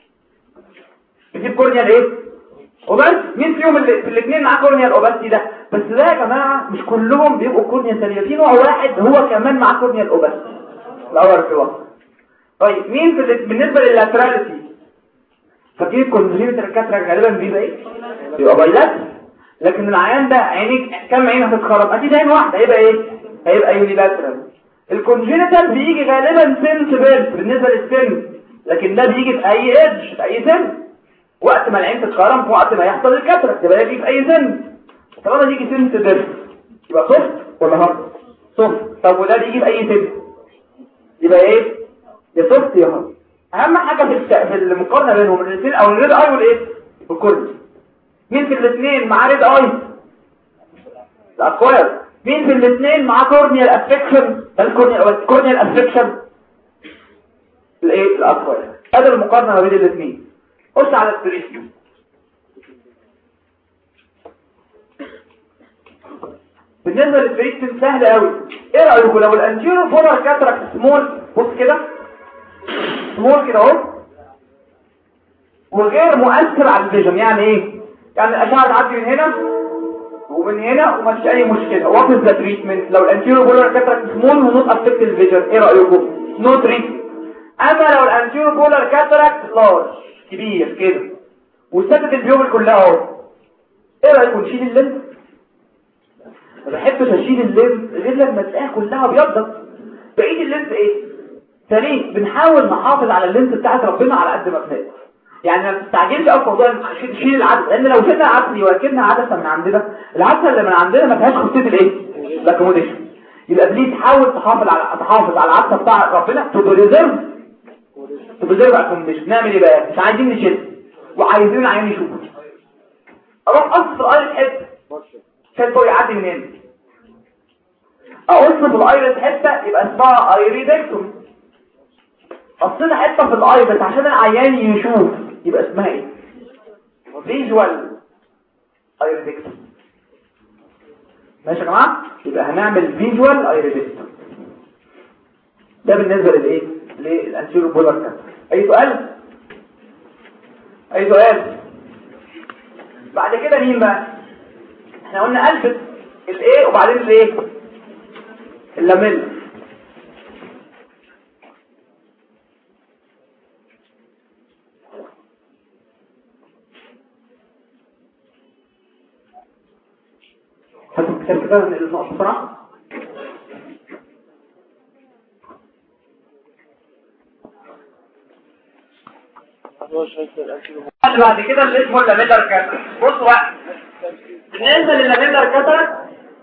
بيسيب كورنيال ايه؟ وبس. مين فيهم اللي في الاثنين معاه كورنيال اوباسيتي ده؟ بس ده يا جماعه مش كلهم بيبقوا كورنيال سليمه، في نوع واحد هو كمان معاه كورنيال اوباسيتي الاول في الوسط. طيب مين في بالنسبه لللاتراليتي؟ فاكرين الكونجنيتال كاتراكت غالبا بيبقى ايه؟ بيبقى بايلات. لكن العيان ده عينيك كام عين هتتخرم؟ اكيد عين واحده هيبقى ايه؟ هيبقى يونيلاترال. الكونجنيتال بيجي غالبا سنسبل بالنسبه للسن، لكن ده بيجي في اي ايدج في اي سن، وقت ما العين تتخرم في وقت ما يحصل الكاتراكت يبقى يجي في اي سن. طالما يجي سنسبل يبقى سوفت ولا هارد؟ سوفت. طب وده بيجي في اي سن يبقى ايه؟ يا سوفت يا هارد. اهم حاجه في المقارنه بينهم الاثنين او الريد اي والايه والكورنيا. مين في الاثنين معاه ريد اي؟ الاكواير. مين في الاثنين معاه كورنيال افكشن؟ الكورنيال افكشن الايه؟ الاكواير. ادي المقارنه ما بين الاثنين. بص على التريسيو. بالنسبه للتريسيو سهل قوي. ايه رايكم لو الانتيريور بولار كاتراكت سمول، بص كده سمول كده اهو وغير مؤثر على الفيجن، يعني ايه؟ يعني الاشعه تعدي من هنا ومن هنا ومفيش اي مشكله. وات از ذا تريتمنت لو الانتيريور بولار كاتراكت سمول ونوت افكت الفيجن؟ ايه رايكم؟ نو تريتمنت. اما لو الانتيريور بولار كاتراكت لارج كبير كده وسدت البيوبل كلها اهو، ايه رايكم نشيل اللينس؟ ما بحبش اشيل اللينس غير لما تلاقيها كلها ابيضت. بعيد اللينس ايه؟ ثاني بنحاول نحافظ على اللينس بتاعت ربنا على قد ما نقدر. يعني ما تستعجلش قوي في موضوع تشيل العدسه، لان لو شلنا عدسه وركبنا عدسه من عندنا، العدسه اللي من عندنا ما فيهاش خطوط الايه؟ الاكوموديشن. يبقى بليز تحاول تحافظ على العدسه بتاع ربنا تو ريزيرف اكوموديشن. نعمل ايه بقى؟ مش عايزين نشيل وعايزين العين يشوف. اروح اقص في الايرس حته عشان فوق يعدي من هنا، اقص في الايرس حته يبقى اسمها ايريدكتومي. قصينا حته في الايرس عشان العيان يشوف يبقى اسمها ايه؟ فيجوال ايريدكتوم. ماشي يا جماعه؟ يبقى هنعمل فيجوال ايريدكتوم. ده بالنسبه للايه؟ للانتيريور بولار كاتراكت. اي سؤال؟ اي سؤال؟ بعد كده مين بقى؟ احنا قلنا قلبت الايه وبعدين الايه؟ اللاميل. هاتوا الكتاب كده النقطة بسرعة. بعد كده اللي اسمه اللاميلر كاتراكت. بصوا بقى بالنسبة لللاميلر كاتراكت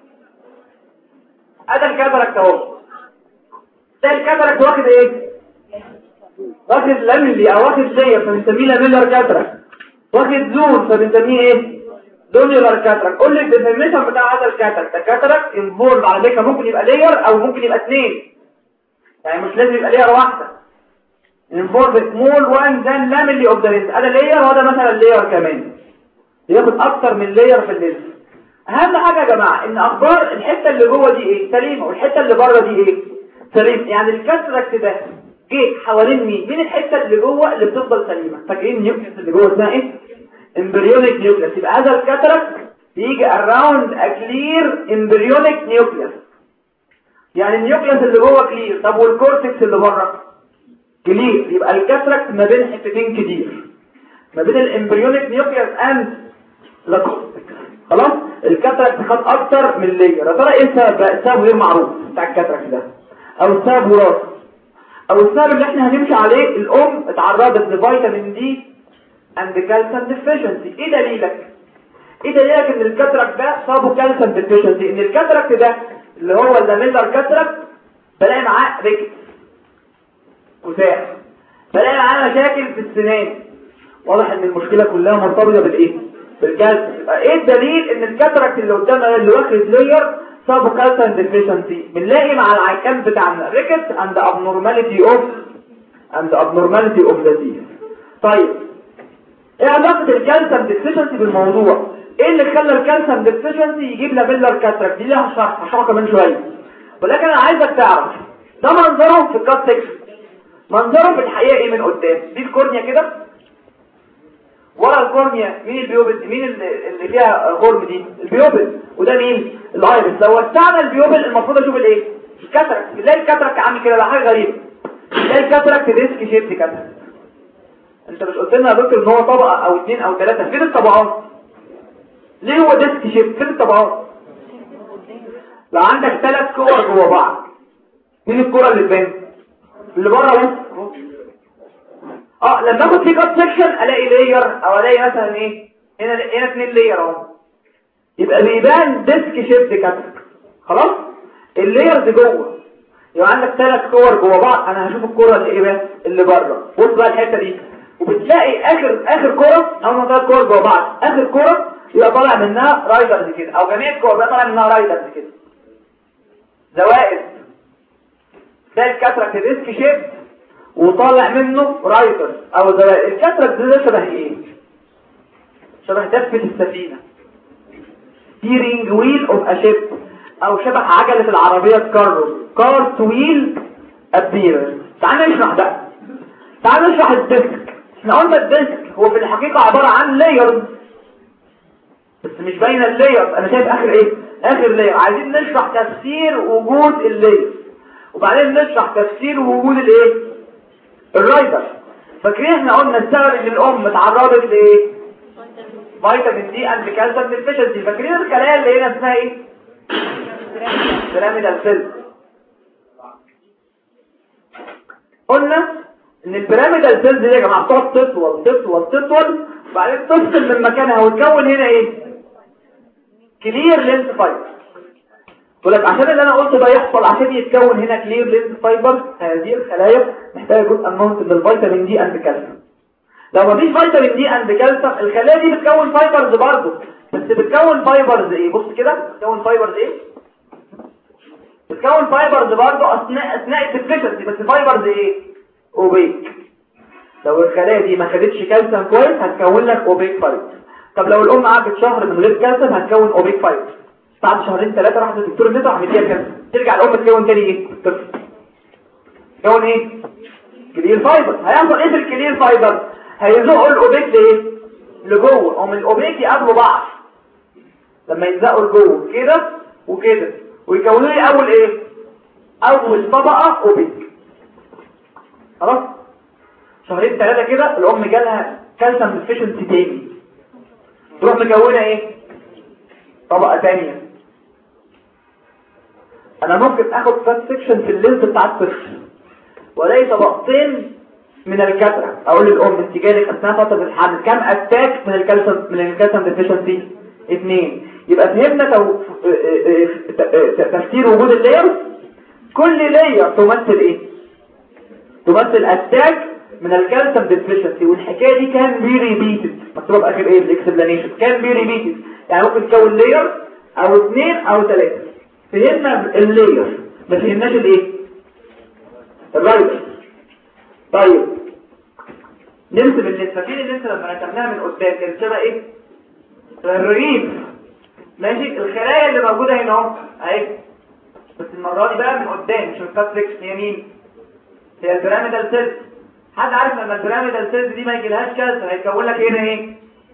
ادي الكاتراكت اهو. ده الكاتراكت واخد ايه؟ واخد لاميلي او واخد لير فبنسميه لاميلر كاتراكت. واخد زون فبنسميه ايه؟ دونيولار كاتراكت. قول لي الديفينيشن بتاع هذا الكاتراكت. الكاتراكت انفولد على فكره ممكن يبقى لير او ممكن يبقى اثنين، يعني مش لازم يبقى لير واحده. انفولد سمول وان ذان لاميلي اوف ذا لينس. هذا لير وهذا مثلا لير كمان، ياخد اكتر من لير في اللينس. اهم حاجه يا جماعه ان اخبار الحته اللي جوه دي ايه؟ سليمه، والحته اللي بره دي ايه؟ سليم. يعني الكاتراكت ده جه حوالين مين الحته اللي جوه اللي بتفضل سليمه؟ فاكرين النيوكليس اللي جوه اسمها ايه؟ امبريونيك نيوكليس. يبقى هذا الكاتراكت يجي اراوند ا كلير امبريونيك نيوكليس، يعني النيوكليس اللي جوه كلير. طب والكورتكس اللي بره كلير. يبقى الكاتراكت ما بين حتتين كتير، ما بين الامبريونيك نيوكليس اند لا كورتكس. خلاص الكاتراكت خد اكتر من لير. يا ترى ايه السبب بقى؟ السبب غير معروف بتاع الكاتراكت ده، او السبب وراثي، او السبب اللي احنا هنمشي عليه الام اتعرضت لفيتامين دي اند كالسيوم ديفيشنسي. ايه دليلك؟ ايه دليلك ان الكاتراكت ده صابه كالسيوم ديفيشنسي؟ ان الكاتراكت ده اللي هو اللاميلر كاتراكت بلاقي معاه ريكت وساع، بلاقي معاه مشاكل في السنان. واضح ان المشكله كلها مرتبطه بالايه؟ بالكالسيوم. يبقى ايه الدليل ان الكاتراكت اللي قدامنا اللي واخد لير صابه كالسيوم ديفيشنسي؟ بنلاقي مع العيكان بتاعنا ريكت اند ابنورماليتي اوف ذا تيث. طيب ايه علاقه الكالسيوم ديفيشنسي بالموضوع؟ ايه اللي خلى الكالسيوم ديفيشنسي يجيب لاميلر كاتراكت؟ دي ليها شرح هشرحها كمان شويه، ولكن انا عايزك تعرف ده منظره في الكات سيكشن. منظره في الحقيقه ايه من قدام؟ دي الكورنيا كده، ورا الكورنيا مين البيوبل؟ مين اللي فيها غرم؟ دي البيوبل. وده مين؟ الايرس. لو وسعنا البيوبل المفروض اشوف الايه؟ الكاتراكت. بنلاقي الكاتراكت عامل كده، ده حاجه غريبه. بنلاقي الكاتراكت ديسك شيبت كاتراكت. انت مش قلت لنا يا دكتور ان هو طبقه او اثنين او ثلاثه؟ فين الطبقات؟ ليه هو ديسك شيبت؟ فين الطبقات؟ لو عندك 3 كور جوه بعض، مين الكره اللي تبان؟ اللي بره بس. لما اخد في كات سيكشن الاقي لير او الاقي مثلا ايه؟ هنا 2 لير اهو، يبقى بيبان ديسك شيبت كاتراكت. خلاص الليرز جوه. يبقى عندك 3 كور جوه بعض، انا هشوف الكره اللي ايه بس اللي بره. بص بقى الحته دي، وبتلاقي اخر كره او 3 كور جوه بعض، اخر كره يبقى طالع منها رايدرز كده، او جميع الكور يبقى طالع منها رايدرز كده زوائد. ده الكاتراكت ديسك شيبت وطالع منه رايدرز او زوائد. الكاتراكت ده شبه ايه؟ شبه دفة السفينه، steering wheel of a ship، او شبه عجلة العربية كارت ويل appearance. تعال نشرح ده، تعال نشرح الديسك. احنا قلنا الديسك هو في الحقيقة عبارة عن لايرز، بس مش باينه اللايرز. انا شايف اخر ايه؟ اخر لاير. عايزين نشرح تفسير وجود اللاير، وبعدين نشرح تفسير وجود الايه؟ الرايدر. فاكرين احنا قلنا السبب ان الام اتعرضت لايه؟ فيتامين دي اند كالسيوم ديفيشنسي. فاكرين الخلايا اللي هنا اسمها ايه؟ بيراميدال سيل. قلنا ان البيراميدال سيلز دي يا جماعه بتقعد تطول تطول تطول وبعدين تفصل من مكانها وتكون هنا ايه؟ كلير لينس فايبر. بقول لك عشان اللي انا قلته ده يحصل، عشان يتكون هنا كلير لينس فايبر، هذه الخلايا محتاجه جزء امونت من الفيتامين دي اند كالسيوم. لو مفيش فيتامين دي اند كالسيوم الخلايا دي بتكون فايبرز برضه، بس بتكون فايبرز ايه؟ بص كده بتكون فايبرز ايه؟ بتكون فايبرز برضه اثناء الديفيشنسي، بس فايبرز ايه؟ اوبيك. لو الخلايا دي ما خدتش كالسيوم كويس هتكون لك اوبيك فايبر. طب لو الام قعدت شهر من غير كالسيوم هتكون اوبيك فايبر. بعد شهرين ثلاثه راحت الدكتور النساء عمل ليها كالسيوم، ترجع الام تكون تاني ايه؟ تكون ايه؟ كلير فايبر. هيحصل ايه في الكلير فايبر؟ هيزقوا الاوبيك لايه؟ لجوه، هم الاوبيك يقابلوا بعض لما يلزقوا لجوه كده وكده ويكونوا لي اول ايه؟ اول طبقه اوبيك. خلاص؟ شهرين ثلاثه كده الام جالها كالسيوم ديفيشنسي تاني، تروح مكونه ايه؟ طبقه ثانيه. انا ممكن اخد كات سيكشن في اللينس بتاع الطفل والاقي طبقتين من الكاترة، اقول للام انت جالك اثناء فتره الحمل كم اتاك من الكالسيوم ديفيشنسي؟ 2. يبقى فهمنا تفسير وجود اللاير. كل لاير تمثل ايه؟ تمثل اتاك من الكالسيوم ديفيشنسي. والحكايه دي كان بي ريبيتد، مكتوب اخر ايه بالاكسبلانيشن، كان بي ريبيتد، يعني ممكن تكون لاير او 2 او 3. فهمنا اللاير ما فهمناش الايه؟ الرايبر. طيب نرسم اللينس. فاكرين اللينس لما رسمناها من قدام كانت شبه ايه؟ الرغيف. ماشي. الخلايا اللي موجوده هنا اهو اهي، بس المره دي بقى من قدام مش من الكات سيكشن. هي مين؟ هي البيراميدال سيلز. حد عارف لما البيراميدال سيلز دي ما يجيلهاش كالسيوم هيكون لك هنا ايه؟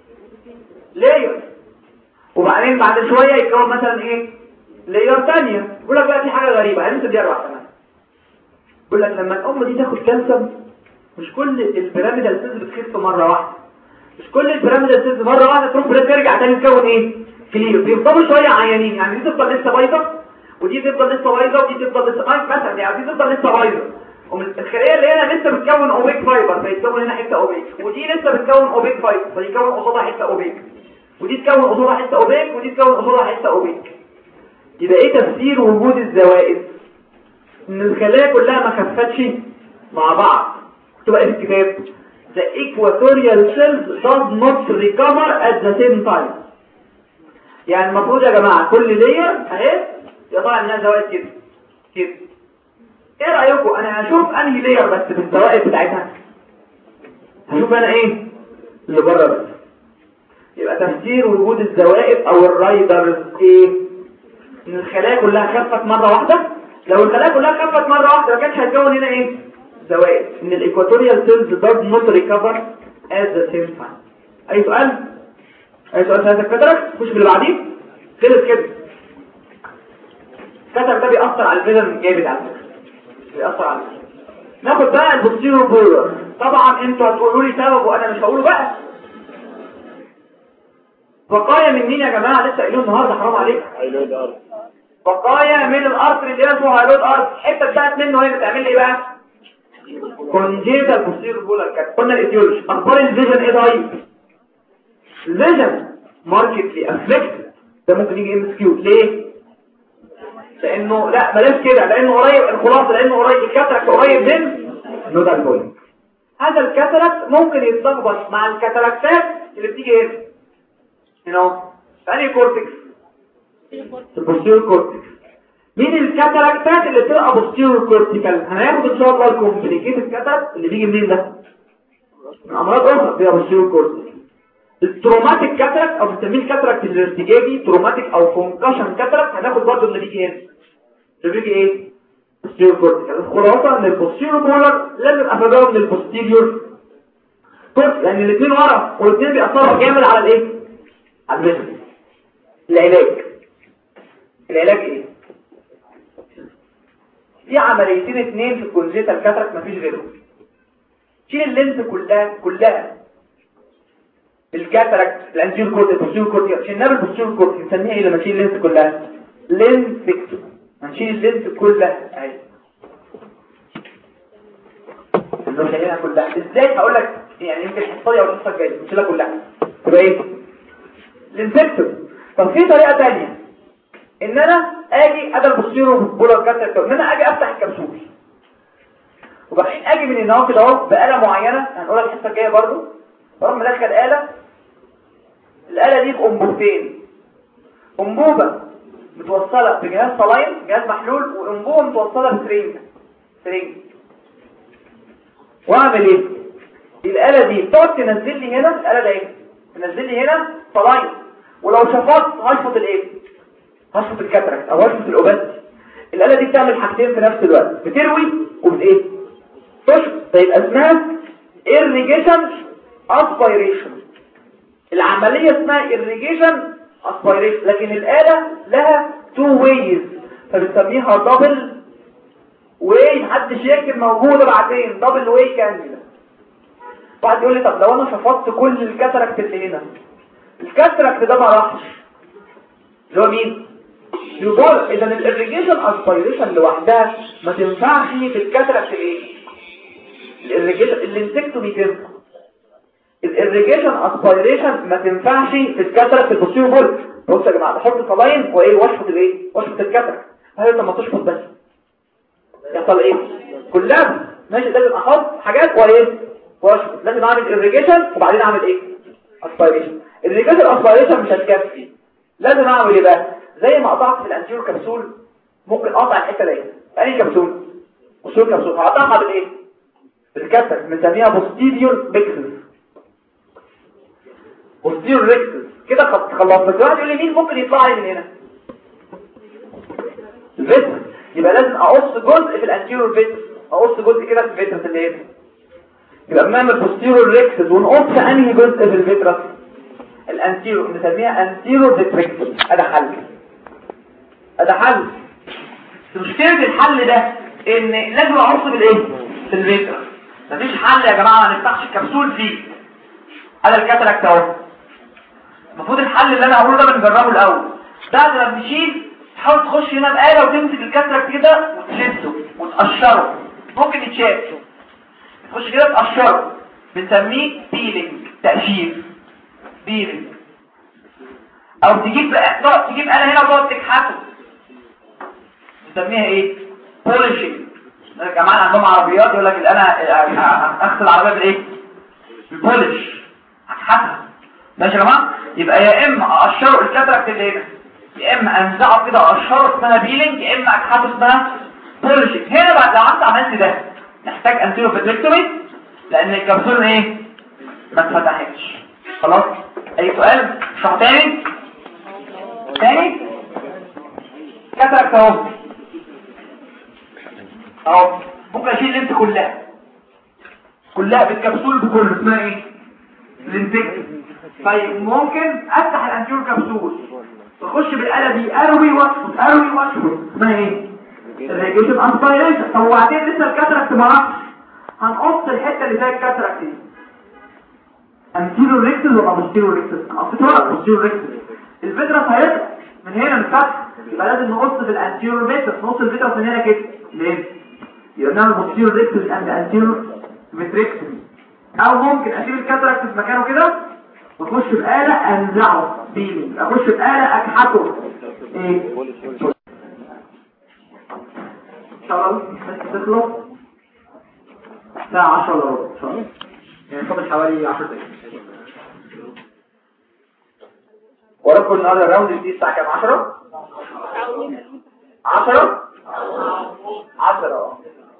لاير. وبعدين بعد شويه يكون مثلا ايه؟ لاير ثانيه. يقول لك بقى في حاجه غريبه هنمسك دي 4 كمان. يقول لك لما الام دي تاخد كالسيوم مش كل البيراميدال سيلز بتخف مره واحده، مش كل البيراميدال سيلز مره واحده تروح ترجع تاني تكون ايه؟ كلير. بيفضلوا شويه عيانين، يعني دي تفضل لسه بايظه ودي تفضل لسه بايظه ودي تفضل لسه مثلا، يعني دي تفضل لسه بايظه. الخليه اللي هنا لسه بتكون اوبيك فايبر فيتكون هنا حته اوبيك، ودي لسه بتكون اوبيك فايبر فيكون قصادها حته اوبيك، ودي تكون قصادها حته اوبيك ودي تكون قصادها حته اوبيك. يبقى ايه تفسير وجود الزوائد؟ ان الخلايا كلها ما خفتش مع بعض. تبقى ايه في الكتاب؟ The equatorial cells does not recover at the same time. يعني المفروض يا جماعة كل لاير اهي يطلع منها زوائد كده كده. ايه رأيكم؟ انا هشوف انهي لاير بس بالزوائد بتاعتها؟ هشوف انا ايه اللي بره بس. يبقى تفسير وجود الزوائد او الرايدرز ايه؟ ان الخلايا كلها خفت مرة واحدة. لو الخلايا كلها خفت مرة واحدة ما كانش هتكون هنا ايه؟ زوائد. ان الايكواتوريال سيلز does not recover at the same time. اي سؤال؟ اي سؤال في هذا الكترك؟ خش باللي بعديه. خلص كده. الكترك ده بيأثر على الفيجن جامد على فكرة. بيأثر على الفيجن. ناخد بقى البوستيريور بولر. طبعا انتوا هتقولوا لي سبب وانا مش هقوله بقى. بقايا من مين يا جماعه؟ لسه قايلين النهارده حرام عليك. هايلود ارض. بقايا من الارتر اللي اسمه هايلود ارض. الحته بتاعت منه هي بتعمل ايه بقى؟ كونجيتال بوستيريور بولر كات. قلنا الايديولوجي. اخبار الفيجن ايه طيب؟ الفيجن ماركتلي افكت. ده ممكن يجي ام اس كيو. ليه؟ لانه لا بلاش كده، لانه قريب. الخلاصه لانه قريب الكاتراكت قريب من نودال بوينت. هذا الكاتراكت ممكن يتلخبط مع الكاتراكتات اللي بتيجي هنا ثاني كورتكس، البوستيريور كورتكس. مين الكاتراكتات اللي بتبقى بوستيريور كورتيكال؟ هناخد ان شاء الله الكومبليكيتد كاتراكت اللي بيجي منين ده؟ من امراض اخرى فيها بوستيريور كورتيكال. التروماتيك كاتراكت او بنسميه الكاتراكت الارتجاجي، تروماتيك او كونكشن كاتراكت، هناخد برضه اللي بيجي هنا. اللي بيجي ايه؟ بوستيريور كورتيكال. الخلاصه ان البوستيريور بولر لازم افرقهم من البوستيريور كورتيكال لان الاثنين ورا والاثنين بيأثروا جامد على الايه؟ على الفيجن. العلاج ايه؟ في عمليتين اثنين في الكونجيتال كاتراكت مفيش غيرهم. شيل اللينس كلها الكاتراكت الانتيريور كورتيكال البوستيريور كورتيكال. شلنا البوستيريور كورتيكال نسميها ايه لما نشيل اللينس كلها؟ لينسكتوم. هنشيل اللينس كلها اهي. لو شايلها كلها ازاي؟ هقول لك يعني يمكن الحصه او الحصه الجايه نشيلها كلها تبقى ايه؟ لينسكتوم. طب في طريقه ثانيه ان انا اجي ادل البوستيريور بولار كاتراكت، ان انا اجي افتح الكبسول وبعدين اجي من هنا كده اهو بآلة معينه هنقولها الحصه الجايه برضه. اروح مدخل الآلة دي بأنبوبتين، أنبوبة متوصلة بجهاز صلاين جهاز محلول، وأنبوبة متوصلة بسرنج. واعمل ايه؟ الآلة دي بتقعد تنزل لي هنا، الآلة ده ايه؟ تنزل لي هنا صلاين، ولو شفطت هشفط الايه؟ هشفط الكاتراكت او هشفط الاوباستي. الآلة دي بتعمل حاجتين في نفس الوقت، بتروي وبايه؟ تشفط. فيبقى اسمها irrigation aspiration. العملية اسمها irrigation aspiration، لكن الآلة لها two ways فبنسميها double way. محدش يكتب موجودة بعدين double way كاملة. واحد يقول لي طب لو انا شفطت كل الكاتراكت اللي هنا، الكاتراكت ده ما راحش، اللي هو مين؟ يقول اذا الirrigation aspiration لوحدها ما تنفعش في الكاتراكت الايه؟ الانسكتومي تنفع. الirrigation aspiration ما تنفعش في الكاتراكت البوستيريور بول. بصوا يا جماعه، بحط صلاين وايه واشفط الايه؟ واشفط الكاتراكت. هل لما تشفط بس يحصل ايه؟ كلها ماشي. لازم احط حاجات وايه واشفط. لازم اعمل irrigation وبعدين اعمل ايه؟ aspiration. irrigation aspiration مش هتكفي، لازم اعمل ايه بقى؟ زي ما قطعت في الانتيريور كبسول، ممكن اقطع الحته دي انهي كبسول؟ وصول كبسول، هقطعها بالايه؟ بالكسر، بنسميها posterior rictus. posterior rictus كده خلصنا. بس واحد يقول لي مين ممكن يطلع لي من هنا؟ الفيترس. يبقى لازم اقص جزء في الانتيريور فيترس، اقص جزء كده في الفيترس اللي هنا. يبقى بنعمل posterior rictus ونقص انهي جزء في الفيترس؟ الانتيريور، بنسميها anterior vitrectomy. هذا حل، هذا حل. مشكلة الحل ده ان لازم اقص بالايه؟ في الفيترس. مفيش حل يا جماعه ما نفتحش الكبسول فيه. هذا الكاتراكت اهو. المفروض الحل اللي انا هقوله ده بنجربه الاول. بعد ما بنشيل تحاول تخش هنا بآلة وتمسك الكاتراكت كده وتشده وتقشره. ممكن يتشال، تخش كده تقشره، بنسميه بيلينج، تقشير، بيلينج. او تجيب آلة هنا وتقعد تكحته، بنسميها ايه؟ بوليشنج. الجماعه عندهم عربيات يقول لك انا اغسل العربيه بالايه؟ بالبولش، هتحسها. ماشي يا جماعه. يبقى يا اما اقشره الكاتراكت اللي هنا، يا اما انزعه كده اقشره اسمها بيلينج، يا اما اكحته اسمها بولشنج. هنا بقى لو انت عملت ده نحتاج انتيرو فيتريكتومي لان الكبسول ايه؟ ما اتفتحتش. خلاص. اي سؤال؟ شرح تاني كاتراكت اهو ممكن اشيل اللينت كلها بالكبسول بكله، اسمها ايه؟ لينتكتومي. طيب ممكن افتح الانتيريور كبسول واخش بالآلة دي اروي واشفط، اسمها ايه؟ irrigation aspiration. طب وبعدين لسه الكاتراكت ما راحش، هنقص الحته اللي فيها الكاتراكت دي. انتيريور ريكتس ولا بوستيريور ريكتس؟ هنقصها بوستيريور ريكتس. الفيترس هيطلع من هنا من الفتح، يبقى لازم نقص في الانتيريور فيترس، نقص الفيترس من هنا كده. ليه؟ يبقى نعمل بوستيريور ريكتس اند انتيريور فيتريكتومي. او ممكن اشيل الكاتراكت في مكانه كده واخش بآلة انزعه بيلينج، اخش بآلة اكحته ايه؟ شغل بس تخلص الساعة 10 الا ربع شغل، يعني فاضل حوالي 10 دقايق. وراكم النهارده الراوند دي الساعة كام؟ 10 10 10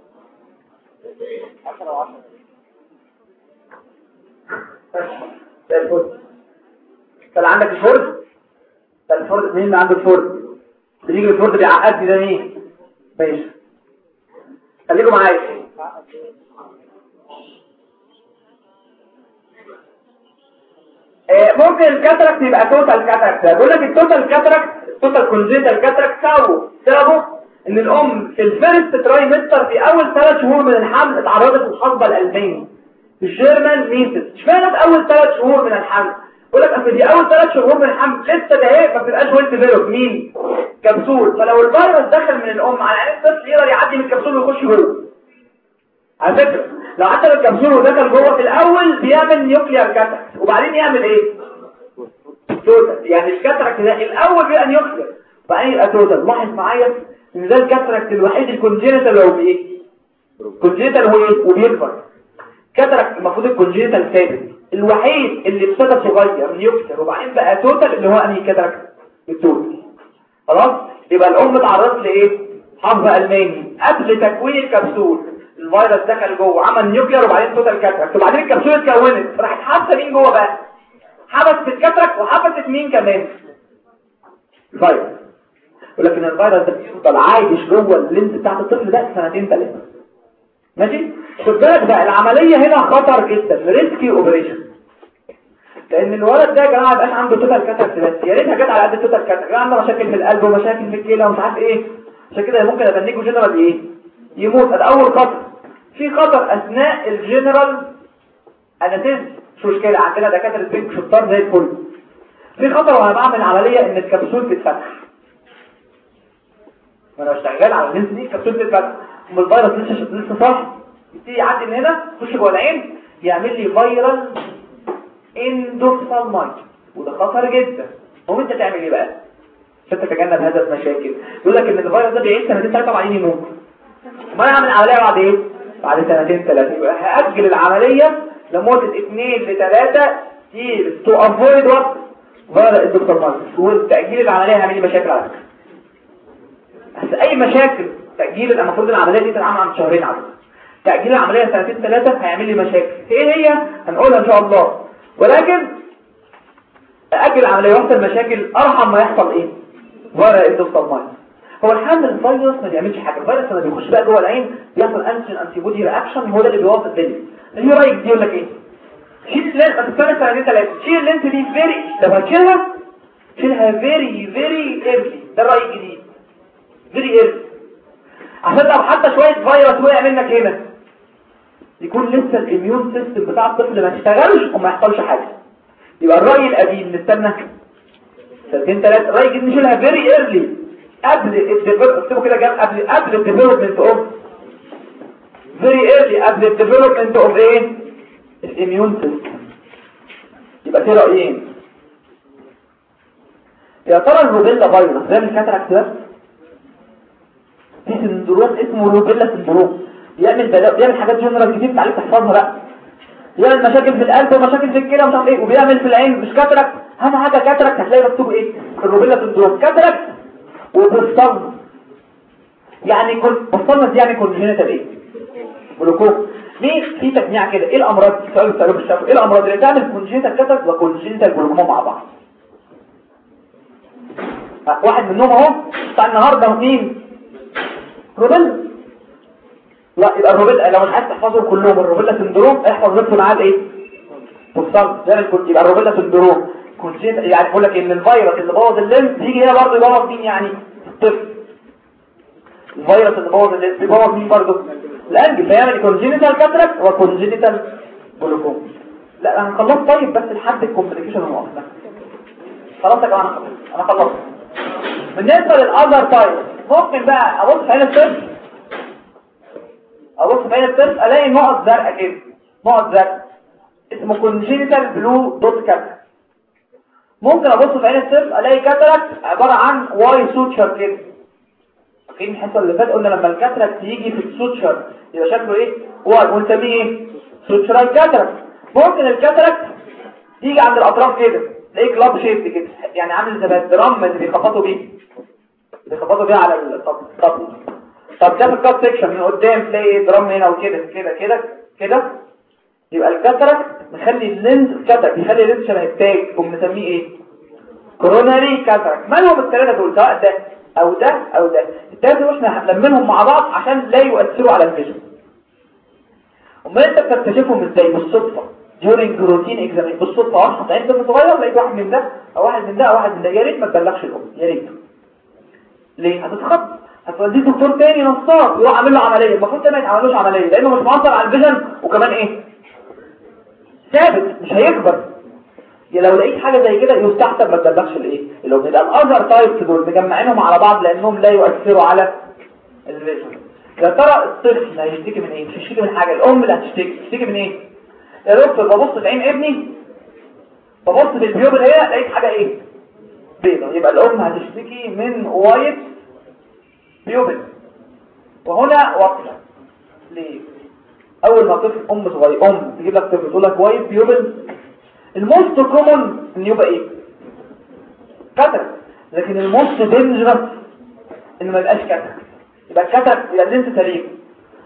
طلع عندك الفرد، مين اللي عنده الفرد؟ اللي يجي الفرد بيعقدني ده مين؟ ماشي خليكم معايا. ممكن الكاتراكت يبقى توتال كاتراكت. بقول لك التوتال كاتراكت، التوتال كونجنتال كاتراكت سببه ان الام في الفيرست ترايمستر في اول 3 شهور من الحمل اتعرضت للحصبه الالماني في الجيرمان ميسس. اشمعنى في اول 3 شهور من الحمل؟ بقول لك اصل دي اول 3 شهور من الحمل لسه ده ايه، ما بتبقاش ويل ديفلوب مين؟ كبسول. فلو الفيروس دخل من الام على عين الطفل يقدر يعدي من الكبسول ويخش جوه. على فكره لو عدى من الكبسول ودخل جوه في الاول بيعمل نيوكليار كاتراكت وبعدين يعمل ايه؟ توتال. يعني الكاتراكت ده الاول بيبقى نيوكليار وبعدين يبقى توتال. لاحظ معايا ان ده الكاتراكت الوحيد الكونجينيتال لو بايه؟ كونجينيتال هو ايه؟ وبيكبر. كاتراكت المفروض الكونجينيتال ثابت، الوحيد اللي ابتدى صغير نيوكليار وبعدين بقى توتال اللي هو انهي كاتراكت؟ التوتال. خلاص. يبقى الام اتعرضت لايه؟ حصبة الماني قبل تكوين الكبسول. الفيروس دخل جوه عمل نيوكلير وبعدين توتال كاتراكت، وبعدين الكبسوله اتكونت راحت حابسه مين جوه بقى؟ حبست الكاتراكت وحبست مين كمان؟ الفيروس. ولكن الفيروس ده بيفضل عايش جوه اللينز بتاعت الطفل ده 2 3. ماشي؟ خد بالك بقى العمليه هنا خطر جدا، ريسكي اوبريشن. لان الولد ده يا جماعه ما يبقاش عنده توتال كاتراكت بس، يا ريتها جت على قد التوتال كاتراكت، عنده مشاكل في القلب ومشاكل في الكلى ومش عارف ايه، عشان كده ممكن ابنيكو جنرال ايه؟ يموت. ده اول خطر. في خطر اثناء الجنرال انستيزيا، مش مشكله، عندنا دكاتره بينك شطار زي الفل. في خطر وانا بعمل عمليه ان الكبسول تتفتح، وانا شغال على اللينس دي الكبسول تتفتح، والفيروس لسه صاحي، يبتدي يعدي من هنا يخش جوه العين يعمل لي فيرال اندوسالمايت، وده خطر جدا. هو انت تعمل ايه بقى عشان تتجنب هذا المشاكل؟ يقول لك ان الفيروس ده بيعيش 2 3 وبعدين يموت. ما انا اعمل عمليه بعد ايه؟ بعد 2 3. يبقى هاجل العمليه لمده 2 ل 3 years to avoid what viral endophthalmitis. والتاجيل العمليه هيعمل لي مشاكل على فكره. بس اي مشاكل تاجيل، المفروض العمليه دي تتعمل عن شهرين على فكره. تاجيل العمليه 2 3 هيعمل لي مشاكل. ايه هي؟ هنقولها ان شاء الله. ولكن اجل العمليه يحصل مشاكل ارحم ما يحصل ايه؟ viral endophthalmitis. هو الحمل الفيروس ما بيعملش حاجه، الفيروس لما بيخش بقى جوه العين بيحصل انتي بودي رياكشن، هو ده اللي بيوصل الدنيا. اللي رايك دي يقول لك ايه؟ شيل اللينس بس استنى 2 3، شيل اللينس دي فيري، لو هتشيلها شيلها فيري ايرلي، ده الراي الجديد، فيري ايرلي، عشان لو حتى شويه فيروس وقع منك هنا يكون لسه الاميون سيستم بتاع الطفل ما اشتغلش وما يحصلش حاجه. يبقى الراي القديم نستنى 2 3، الراي الجديد نشيلها فيري ايرلي قبل الديفلوبمنت، اكتبوا كده جنب قبل الديفلوبمنت اوف، فيري ايرلي قبل الديفلوبمنت اوف ايه؟ الاميون سيستم. يبقى في رايين. يا ترى الروبيلا فيروس ده من كاتراكت بس؟ في سندروم اسمه روبيلا سندروم بيعمل حاجات جنرال كتير تعالى تحفظها بقى. بيعمل مشاكل في القلب ومشاكل في الكلى ومش عارف ايه، وبيعمل في العين مش كاتراكت. اهم حاجه كاتراكت هتلاقي مكتوب ايه؟ الروبيلا سندروم كاتراكت وبوستالمس. يعني بوستالمس دي يعني كونجينيتال ايه؟ جلوكوم. ليه في تجميع كده؟ ايه الامراض؟ سؤال بتسالوه بالشفا، ايه الامراض اللي تعمل كونجينيتال كاتراكت وكونجينيتال جلوكوما مع بعض؟ واحد منهم اهو بتاع النهارده مين؟ روبيلا. لا يبقى الروبيلا لو مش عايز تحفظهم كلهم، الروبيلا سندروم احفظ بس معاه ايه؟ بوستالمس. يبقى الروبيلا سندروم كونجينيتال، يعني بقول لك ان الفيروس اللي بوظ الليمف يجي هنا برضه يبوظ مين يعني؟ الطفل. الفيروس اللي بوظ الليمف يبوظ مين برضه؟ الانجل، فيعمل كونجينيتال كاتراكت وكونجينيتال جلوكوم. لا انا خلصت طيب بس لحد الكومبليكيشن المؤقته. خلاص يا جماعه انا خلصت. بالنسبه للاذر تايب ممكن بقى ابص في عين الطفل، الاقي نقط زرقاء كده، نقط زرقاء اسمه كونجينيتال بلو دوت كاتراكت. ممكن ابص في عين الطفل الاقي كاتراكت عباره عن واي سوتشر كده. فاكرين الحصه اللي فاتت قلنا لما الكاتراكت يجي في السوتشر يبقى شكله ايه؟ واي، ونسميه ايه؟ سوتشرال كاتراكت. ممكن الكاتراكت يجي عند الاطراف كده تلاقيه كلاب شيب كده، يعني عامل زي الدرام اللي بيخبطوا بيه على الطب. طب ده في الكات سيكشن من قدام تلاقي درام هنا وكده كده كده كده. يبقى الكاتراكت مخلي اللينز كاتراكت، يخلي اللينز شبه التاج، وبنسميه ايه؟ كوروناري كاتراكت. مالهم الثلاثه دول؟ سواء ده او ده او ده، الثلاثه دول احنا هنلمنهم مع بعض عشان لا يؤثروا على الفيجن. امال انت بتكتشفهم ازاي؟ بالصدفه during routine examination. بالصدفه واحد عند طفل صغير لقيت واحد من ده او واحد من ده او واحد من ده، يا ريت ما تبلغش الام، يا ريت. ليه؟ هتتخض، هتوديه دكتور تاني نصاب يروح عامل له عمليه، المفروض ده ما يتعملوش عمليه لانه مش مؤثر على الفيجن، وكمان ايه؟ ثابت مش هيكبر. لو لقيت حاجه زي كده يستحسن ما تبلغش الايه؟ اللي هم ده الاذر تايبس دول مجمعينهم على بعض لانهم لا يؤثروا على الفيجن. يا ترى الطفل هيشتكي من ايه؟ مش هيشتكي من حاجه، الام اللي هتشتكي من ايه؟ يا دكتور ببص في عين ابني، ببص في البيوبل هنا لقيت حاجه ايه؟ بيضه. يبقى الام هتشتكي من وايت بيوبل. وهنا وقفه. ليه؟ اول ما طفل صغير تجيب لك طفل تقول لك وايت بيوبل، الموست كومن ان يبقى ايه؟ كاتراكت. لكن الموست دينجرس ان ما يبقاش كاتراكت. يبقى الكاتراكت يبقى اللينس سليم،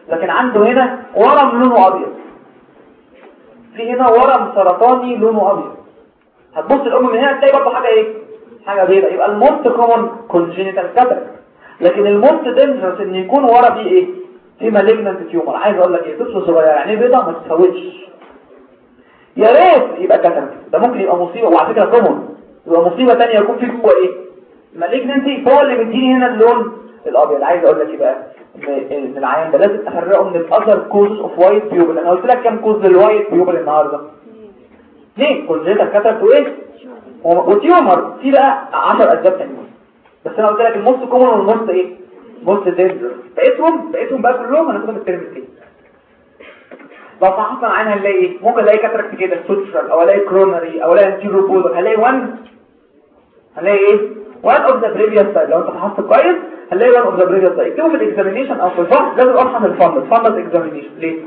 لكن عنده هنا ورم لونه ابيض، في هنا ورم سرطاني لونه ابيض. هتبص الام من هنا تلاقي برضه حاجه ايه؟ حاجه بيضاء. يبقى الموست كومن كونجينيتال كاتاراكت. لكن الموست دينجرس ان يكون ورا فيه ايه؟ في مالجنانت تيومر. عايز اقول لك ايه، طفل صغير يعني بيضاء ما تتفوتش، يا ريت يبقى كاتاراكت. ده ممكن يبقى مصيبه، وعلى فكره كومن يبقى مصيبه ثانيه يكون فيه جوه ايه؟ مالجنانتي، هو اللي بيديني هنا اللون الابيض. عايز اقول لك ايه بقى، ان العيان ده لازم افرقه من الاذر كوز اوف وايت بيوبل. انا قلت لك كام كوز للوايت بيوبل النهارده؟ ليه؟ كونجينيتال كاتاراكت وايه؟ وتيومر. في بقى 10 اسباب ثانيه، بس انا قلت لك الموست كومن والموست ايه؟ موست دينجر. بقيتهم بقى كلهم هناخدهم الترم الثاني. لو فحصنا عنها هنلاقي ايه؟ ممكن الاقي كاتاراكت كده سوتشرال، او الاقي كرونري، او الاقي انتيرو بولر. هنلاقي 1 هنلاقي ايه؟ 1 اوف ذا بريفيوس سايد. لو انت فحصت كويس هنلاقي 1 اوف ذا بريفيوس سايد. اكتبوا في الاكزامينيشن او في الفحص لازم افحص الفندس اكزامينيشن. ليه؟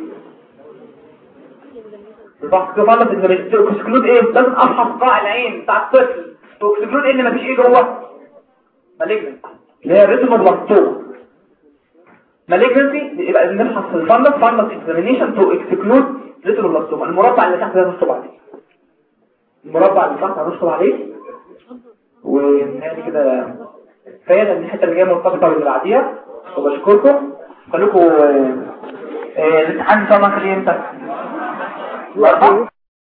الفحص كده فندس اكزامينيشن تكسكلود ايه؟ لازم افحص قاع العين بتاع الطفل. تكسكلود ايه اللي مفيش ايه جوه؟ مالجنت، اللي هي الريتينوبلاستوما. مالجنسي يبقى نبحث في الفندس اكزامينيشن تو اكسكلود ريتينوبلاستوما. المربع اللي تحت ده نشطب عليه، المربع اللي تحت هنشطب عليه. ونهاية كده كفايه ان الحته اللي جايه مرتبطه باللي بعديها. وبشكركم، خليكم الامتحان ان شاء الله خليه امتى؟